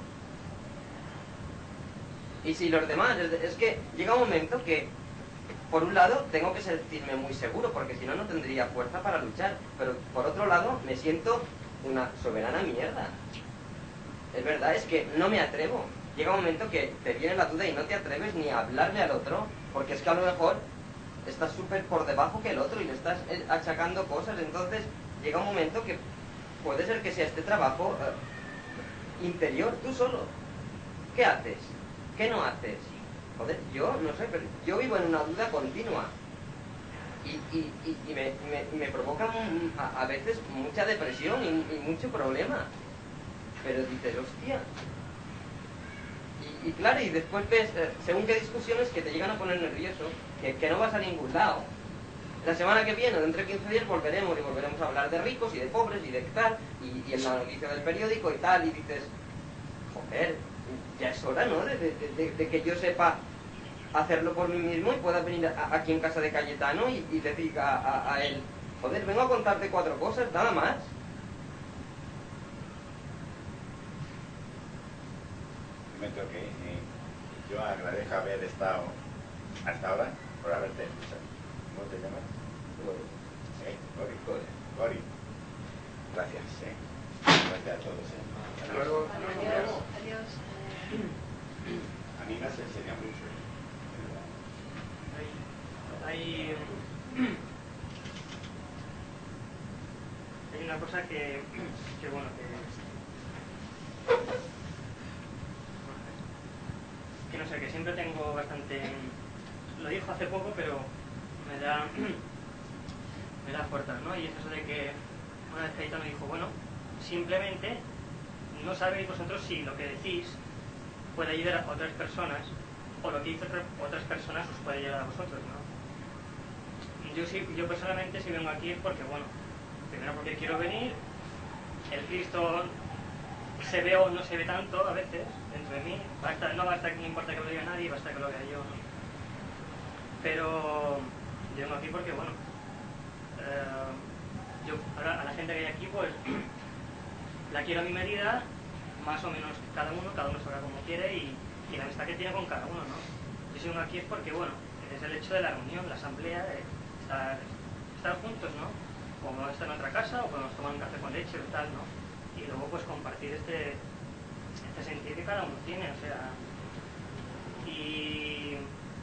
Y si los demás, es, es que llega un momento que, por un lado, tengo que sentirme muy seguro, porque si no, no tendría fuerza para luchar. Pero por otro lado, me siento una soberana mierda. Es verdad, es que no me atrevo. Llega un momento que te viene la duda y no te atreves ni a hablarle al otro, porque es que a lo mejor estás súper por debajo que el otro y le estás achacando cosas. Entonces llega un momento que puede ser que sea este trabajo uh, interior, tú solo. ¿Qué haces? ¿Qué no haces? Joder, yo no sé, pero yo vivo en una duda continua. Y, y, y, y me, me, me provoca a, a veces mucha depresión y, y mucho problema. Pero dices, hostia. Y, y claro, y después ves, eh, según qué discusiones que te llegan a poner nervioso, que, que no vas a ningún lado. La semana que viene, dentro de quince días, volveremos y volveremos a hablar de ricos y de pobres y de tal, y, y en la noticia del periódico y tal, y dices, joder, ya es hora, ¿no?, de, de, de, de que yo sepa hacerlo por mí mismo y pueda venir a, aquí en casa de Cayetano y, y decir a, a, a él, joder, vengo a contarte cuatro cosas, nada más. Me toqué, eh, yo agradezco haber estado hasta ahora por haberte escuchado. ¿Cómo te llamas? Gori. ¿Eh? Gori, Gori. Gori. Gracias, eh. Gracias a todos, eh. Hasta luego. Adiós. Adiós. A mí me has enseñado mucho. Hay, hay una cosa que, que bueno, que, que no sé, que siempre tengo bastante, lo dijo hace poco, pero me da, me da fuerzas, ¿no? Y es eso de que una vez Cayetano dijo, bueno, simplemente no sabéis vosotros si lo que decís puede ayudar a otras personas o lo que dicen otras personas os puede ayudar a vosotros, ¿no? Yo, sí, yo personalmente si vengo aquí es porque, bueno, primero porque quiero venir, el Cristo se ve o no se ve tanto a veces dentro de mí, basta, no basta que no importa que lo diga nadie, basta que lo vea yo, ¿no? Pero yo vengo aquí porque, bueno, eh, yo ahora a la gente que hay aquí pues la quiero a mi medida, más o menos cada uno, cada uno sabrá como quiere y, y la amistad que tiene con cada uno, ¿no? Yo si vengo aquí es porque, bueno, es el hecho de la reunión, la asamblea, de estar, estar juntos, ¿no? O podemos estar en otra casa, o podemos tomar un café con leche o tal, ¿no? Y luego pues compartir este, este sentir que cada uno tiene, o sea... Y...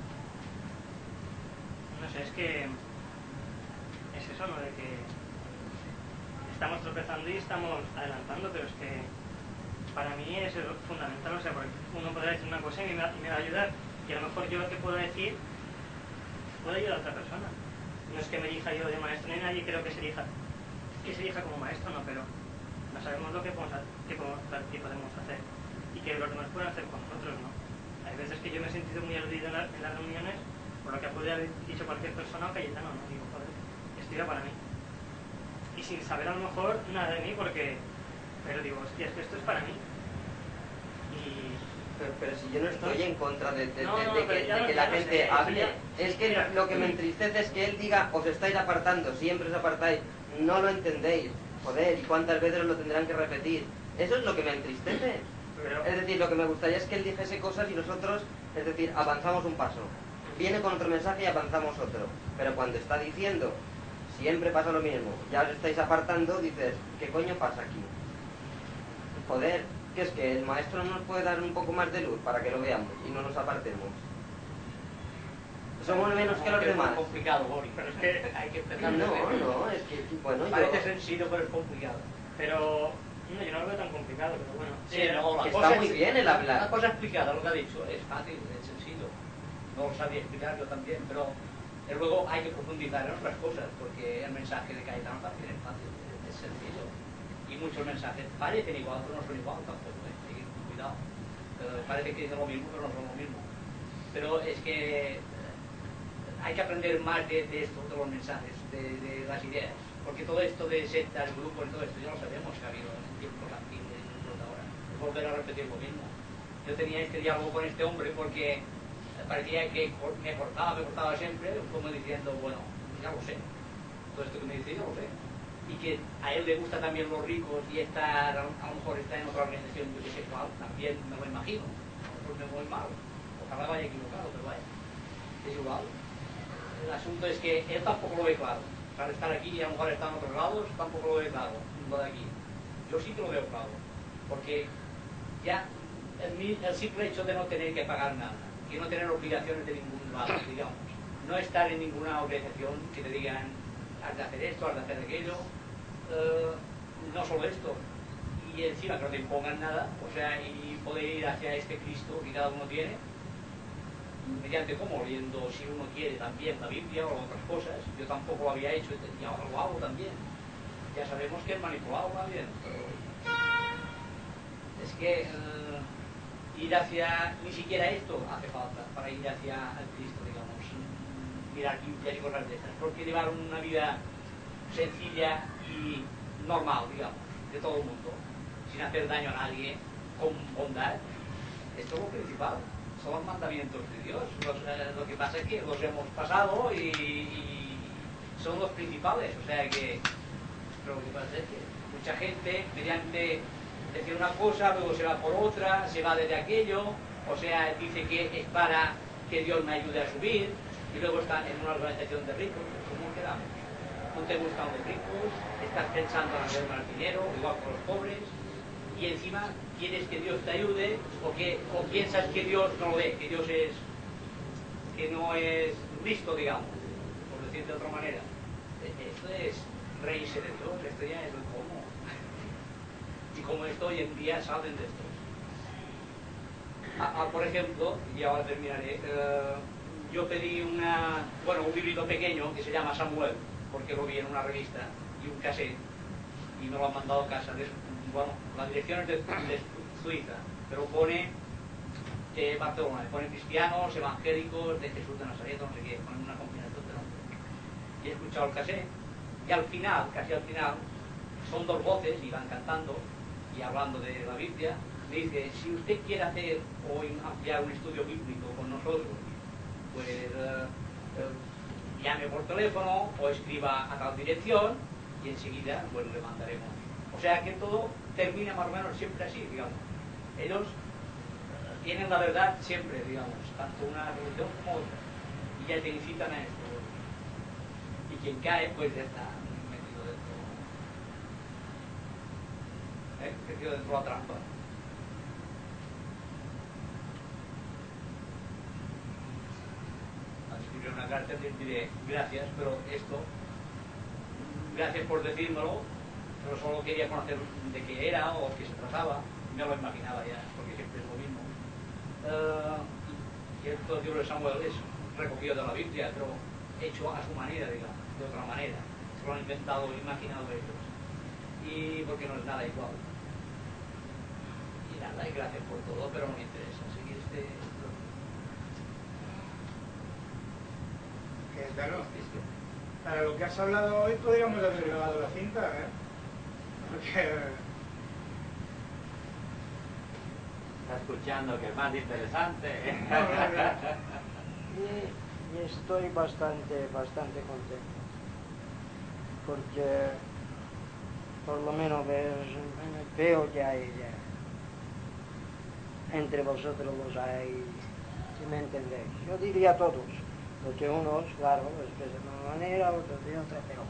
no sé, es que... es eso, ¿no? De que estamos tropezando y estamos adelantando, pero es que para mí es fundamental, o sea, porque uno podrá decir una cosa y me va, y me va a ayudar, y a lo mejor yo lo que puedo decir puede ayudar a otra persona. No es que me elija yo de maestro ni nadie creo que se elija, que se elija como maestro, no, pero no sabemos lo que podemos, que podemos, que podemos hacer y que los demás pueden hacer con nosotros, ¿no? Hay veces que yo me he sentido muy aludido en, la, en las reuniones por lo que puede haber dicho cualquier persona o Cayetano, ¿no? Digo, joder, esto era para mí. Y sin saber a lo mejor nada de mí porque... pero digo, hostia, es que esto es para mí. Y... Pero, pero si yo no estoy en contra de, de, no, de, no, de que, ya de no, que ya la no gente sé, hable. ya, Es que mira, lo que me entristece es que él diga, os estáis apartando, siempre os apartáis, no lo entendéis. Joder, ¿y cuántas veces os lo tendrán que repetir? Eso es lo que me entristece. Pero... es decir, lo que me gustaría es que él dijese cosas y nosotros, es decir, avanzamos un paso. Viene con otro mensaje y avanzamos otro. Pero cuando está diciendo, siempre pasa lo mismo, ya os estáis apartando, dices, ¿qué coño pasa aquí? Joder, que es que el maestro nos puede dar un poco más de luz para que lo veamos y no nos apartemos. Somos menos que los demás. Es complicado, Boris, pero es que hay que empezar. No, no, es que, bueno, parece yo... sencillo, pero es complicado. Pero... no, yo no lo veo tan complicado, pero bueno. Sí, no, la está cosa muy es, bien el hablar. La cosa explicada, lo que ha dicho, es fácil, es sencillo. No lo sabía explicar yo también, pero luego hay que profundizar en otras cosas, porque el mensaje de Cayetano también es fácil, es sencillo. Y muchos mensajes parecen igual, pero no son igual tampoco, ¿eh? Hay que ir con cuidado. Pero parece que dicen lo mismo, pero no son lo mismo. Pero es que hay que aprender más de, de esto, de los mensajes, de, de las ideas. Porque todo esto de sectas, grupos y todo esto ya lo sabemos que ha habido en tiempos antiguos y en tiempos de ahora. Es volver a repetir lo mismo. Yo tenía este diálogo con este hombre porque parecía que me cortaba, me cortaba siempre, como diciendo, bueno, ya lo sé. Todo esto que me dice, ya lo sé. y que a él le gustan también los ricos y estar, a lo mejor está en otra organización, yo que sé cuál, también me lo imagino, a lo mejor me voy mal, ojalá vaya equivocado, pero vaya, es igual. El asunto es que él tampoco lo ve claro, para estar aquí y a lo mejor estar en otros lados, tampoco lo ve claro, lo de aquí. Yo sí que lo veo claro, porque ya el, el simple hecho de no tener que pagar nada, y no tener obligaciones de ningún lado, digamos, no estar en ninguna organización que te digan has de hacer esto, has de hacer aquello, uh, no solo esto, y encima que no te impongan nada, o sea, y poder ir hacia este Cristo que cada uno tiene, mediante cómo, leyendo, si uno quiere, también la Biblia o otras cosas. Yo tampoco lo había hecho y ahora lo hago también. Ya sabemos que es manipulado también, pero es que uh, ir hacia, ni siquiera esto hace falta para ir hacia el Cristo, digamos, mirar Biblia y cosas de estas, porque llevar una vida sencilla y normal, digamos, de todo el mundo, sin hacer daño a nadie, con bondad, esto es lo principal. Son los mandamientos de Dios. Los, eh, lo que pasa es que los hemos pasado y, y son los principales. O sea que, pero lo que pasa es que mucha gente, mediante decir una cosa, luego se va por otra, se va desde aquello, o sea, dice que es para que Dios me ayude a subir, y luego están en una organización de ricos. ¿Cómo quedamos? No te gustan los ricos, estás pensando en hacer más dinero, igual que los pobres, y encima quieres que Dios te ayude, o, que, o piensas que Dios no lo ve, que Dios es, que no es listo, digamos, por decir de otra manera. Esto es reírse de Dios, esto ya es el cómo. Y como esto hoy en día salen de esto. A, a, por ejemplo, y ahora terminaré, uh, yo pedí una, bueno, un librito pequeño que se llama Samuel, porque lo vi en una revista, y un cassette, y me lo han mandado a casa. De, bueno, la dirección es de, de Suiza, pero pone eh, Barcelona, pone cristianos, evangélicos, de Jesús de Nazaret, no sé qué, ponen una combinación de nombres. Y he escuchado el cassette, y al final, casi al final, son dos voces, y van cantando, y hablando de la Biblia, me dice, si usted quiere hacer o ampliar un estudio bíblico con nosotros, pues uh, uh, llame por teléfono o escriba a tal dirección, y enseguida, bueno, le mandaremos. O sea que todo termina más o menos siempre así, digamos. Ellos uh, tienen la verdad siempre, digamos, tanto una religión como otra, y ya te incitan a esto. Y quien cae, pues ya está metido dentro, ¿eh? metido dentro de la trampa. Al escribir una carta les diré gracias, pero esto, gracias por decírmelo, pero solo quería conocer de qué era o qué se trataba, me lo imaginaba ya, porque siempre es lo mismo. Uh, y el libro de Samuel es recogido de la Biblia, pero hecho a su manera, digamos, de otra manera. Se lo han inventado, imaginado ellos. Y porque no es nada igual. Y nada, y gracias por todo, pero no me interesa seguir este... Que claro, para lo que has hablado hoy podríamos haber grabado la cinta, ¿eh? Porque... Está escuchando que es más interesante. No, no, no. Y, y estoy bastante, bastante contento. Porque por lo menos ves, veo que hay ya, entre vosotros los hay, si me entendéis. Yo diría todos, porque unos, claro, los ves de una manera, otros de otra, pero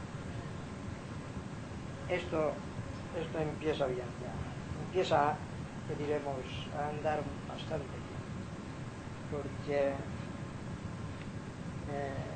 esto, esto empieza bien ya, empieza, que diremos, a andar bastante bien, porque eh,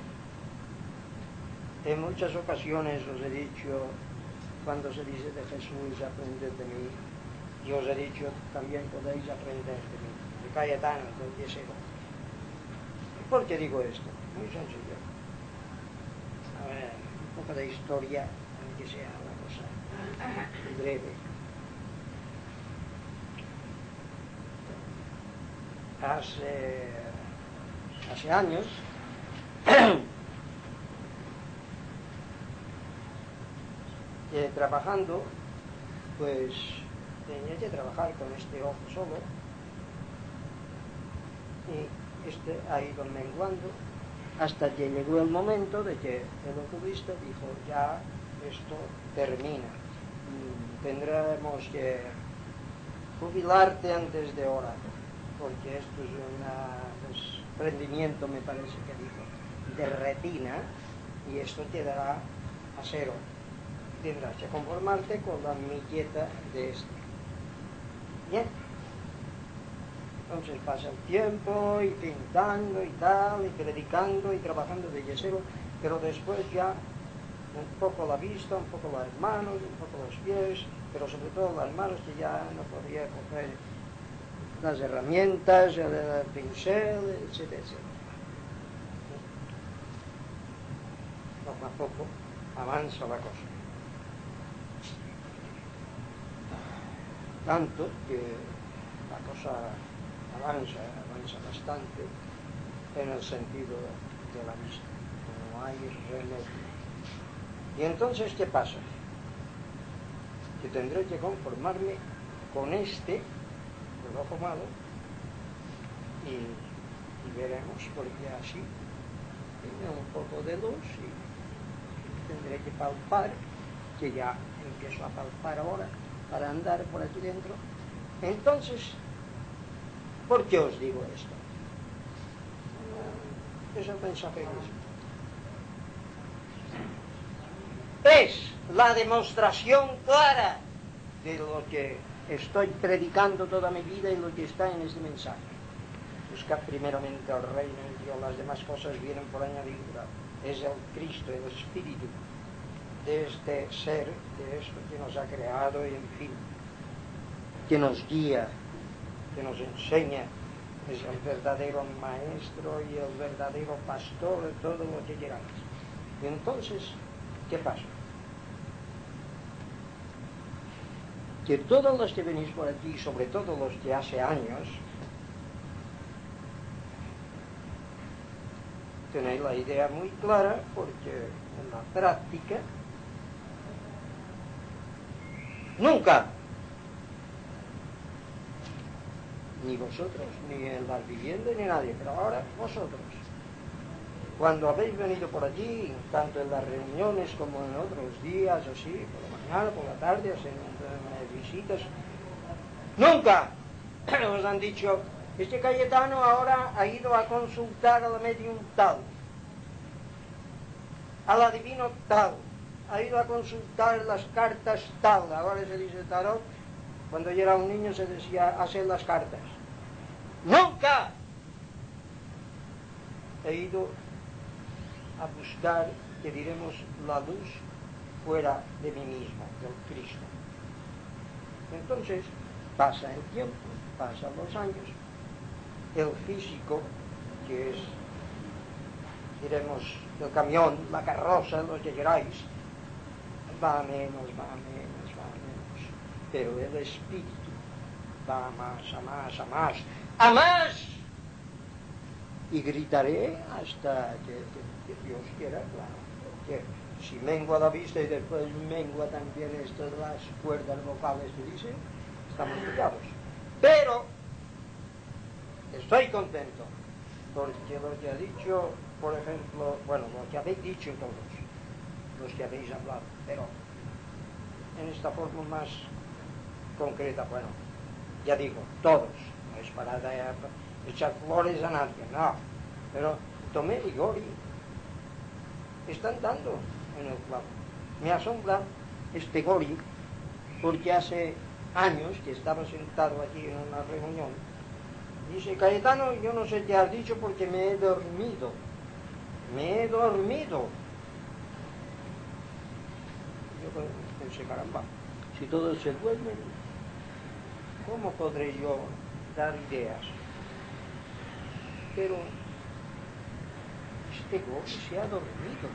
en muchas ocasiones os he dicho, cuando se dice de Jesús, aprended de mí, y os he dicho, también podéis aprender de mí, de Cayetano, del Yesero. ¿Por qué digo esto? Muy sencillo. A ver, un poco de historia, aunque sea una cosa breve. Hace, hace años, eh, trabajando, pues tenía que trabajar con este ojo solo, y este ha ido menguando hasta que llegó el momento de que el oculista dijo, ya esto termina. Tendremos que jubilarte antes de hora, porque esto es un desprendimiento, me parece que dijo, de retina, y esto te dará acero. Tendrás que conformarte con la milleta de esto. Bien. Entonces pasa el tiempo y pintando y tal, y predicando y trabajando de yesero, pero después ya un poco la vista, un poco las manos, un poco los pies, pero sobre todo las manos, que ya no podía coger las herramientas, el, el pincel, etcétera, etcétera. Poco a poco avanza la cosa. Tanto que la cosa avanza, avanza bastante en el sentido de la vista. No hay remedio. Y entonces, ¿qué pasa? Que tendré que conformarme con este, el ojo malo, y, y veremos, porque así tiene un poco de luz y tendré que palpar, que ya empiezo a palpar ahora para andar por aquí dentro. Entonces, ¿por qué os digo esto? Es el mensajerismo. Es la demostración clara de lo que estoy predicando toda mi vida y lo que está en este mensaje. Buscad primeramente el reino de Dios, las demás cosas vienen por añadidura. Es el Cristo, el Espíritu de este ser, de esto que nos ha creado y en fin, que nos guía, que nos enseña, es el verdadero maestro y el verdadero pastor de todo lo que queráis. Y entonces, ¿qué pasa? Que todos los que venís por aquí, sobre todo los que hace años, tenéis la idea muy clara, porque en la práctica nunca, ni vosotros, ni el Valviviente, ni nadie, pero ahora vosotros, cuando habéis venido por allí, tanto en las reuniones como en otros días, así, por la mañana, por la tarde, haciendo visitas, nunca os han dicho: este Cayetano ahora ha ido a consultar a la medium tal, al adivino tal, ha ido a consultar las cartas tal. Ahora se dice tarot, cuando yo era un niño se decía hacer las cartas. Nunca he ido a buscar, que diremos, la luz fuera de mí mismo, del Cristo. Entonces pasa el tiempo, pasan los años, el físico, que es, diremos, el camión, la carroza, lo que queráis, va a menos, va a menos, va a menos, pero el espíritu va a más, a más, a más, a más, y gritaré hasta que, que, que Dios quiera, claro, porque si mengua la vista y después mengua también esto de las cuerdas vocales que dicen, estamos pillados. Pero estoy contento, porque lo que ha dicho, por ejemplo, bueno, lo que habéis dicho todos, los que habéis hablado, pero en esta forma más concreta, bueno, ya digo, todos, no es para echar flores a nadie, no, pero Tomé y Gori están dando en el clavo. Me asombra este Gori, porque hace años que estaba sentado aquí en una reunión, dice: Cayetano, yo no sé qué has dicho porque me he dormido, me he dormido. Yo pensé, caramba, si todos se duermen, ¿cómo podré yo dar ideas? Pero este Gori se ha dormido.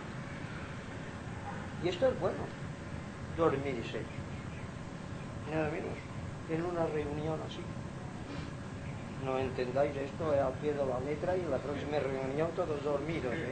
Y esto es bueno, dormirse, nada menos, en una reunión así. No entendáis esto al pie de la letra y en la próxima reunión todos dormidos, ¿eh?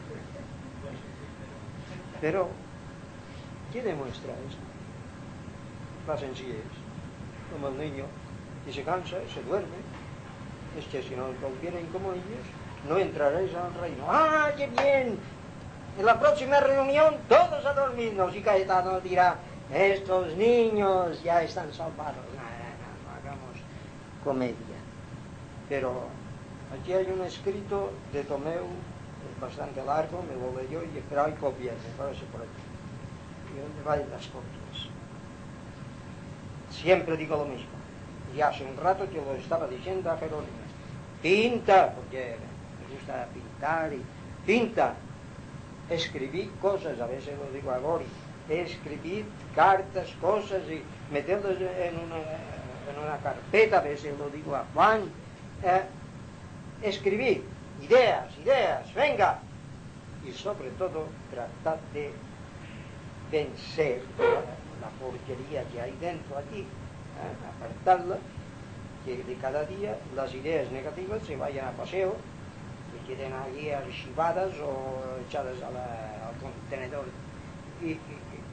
Pero, ¿qué demuestra esto? La sencillez, como el niño que se cansa, se duerme. Es que si no os volvieran como niños, no entraréis al reino. ¡Ah, qué bien! En la próxima reunión todos a dormirnos y Cayetano dirá, estos niños ya están salvados. No, no, no, no hagamos comedia. Pero aquí hay un escrito de Tomeu, es bastante largo, me lo leyó y pero hay copias, me parece por aquí. Y donde vayan las copias. Siempre digo lo mismo. Y hace un rato que lo estaba diciendo a Jerónimo. Pinta, porque me gusta pintar y pinta. Escribí cosas, a veces lo digo a Gori, escribí cartas, cosas y meterlas en una, en una carpeta, a veces lo digo a Juan. Eh, escribí ideas, ideas, venga. Y sobre todo tratar de vencer la porquería que hay dentro aquí, ¿eh? Apartarla, que de cada día las ideas negativas se vayan a paseo, que queden allí archivadas o echadas a la, al contenedor y, y,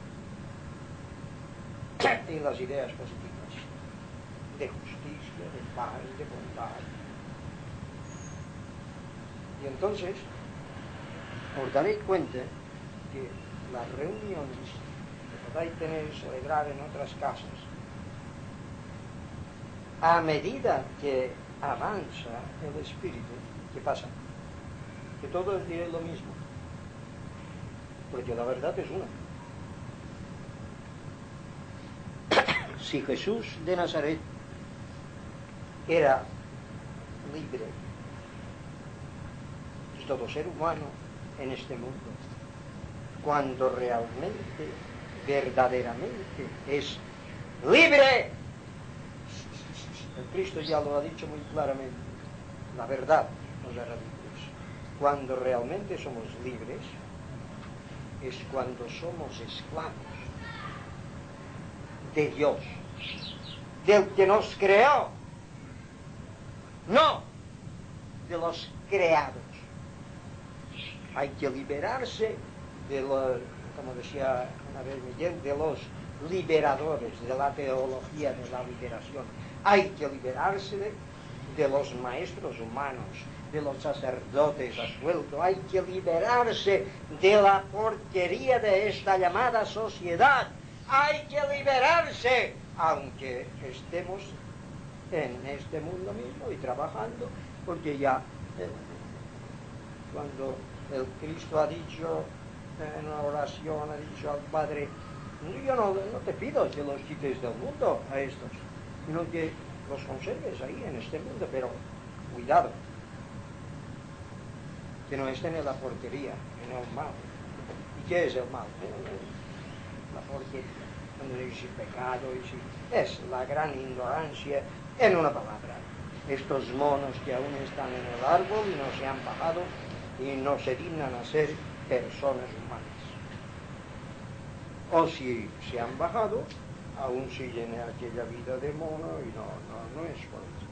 y, y las ideas positivas de justicia, de paz, de bondad. Y entonces os daréis cuenta que las reuniones que podáis tener, celebrar en otras casas, a medida que avanza el espíritu, ¿qué pasa? Que todos diréis lo mismo, porque la verdad es una. Si Jesús de Nazaret era libre, y todo ser humano en este mundo, cuando realmente, verdaderamente es libre, el Cristo ya lo ha dicho muy claramente, la verdad nos hará libres. Cuando realmente somos libres es cuando somos esclavos de Dios, del que nos creó, no de los creados. Hay que liberarse de los, como decía una vez Miguel, de los liberadores de la teología de la liberación. Hay que liberarse de, de los maestros humanos, de los sacerdotes a sueldo. Hay que liberarse de la porquería de esta llamada sociedad. Hay que liberarse, aunque estemos en este mundo mismo y trabajando, porque ya eh, cuando el Cristo ha dicho en una oración, ha dicho al Padre, yo no, no te pido que los quites del mundo a estos, sino que los conserves ahí en este mundo, pero cuidado, que no estén en la porquería, en el mal. ¿Y qué es el mal? La porquería, cuando dice pecado, y si es la gran ignorancia, en una palabra, estos monos que aún están en el árbol y no se han bajado y no se dignan a ser personas humanas. O si se han bajado, aún siguen en aquella vida de mono y no, no, no es por eso.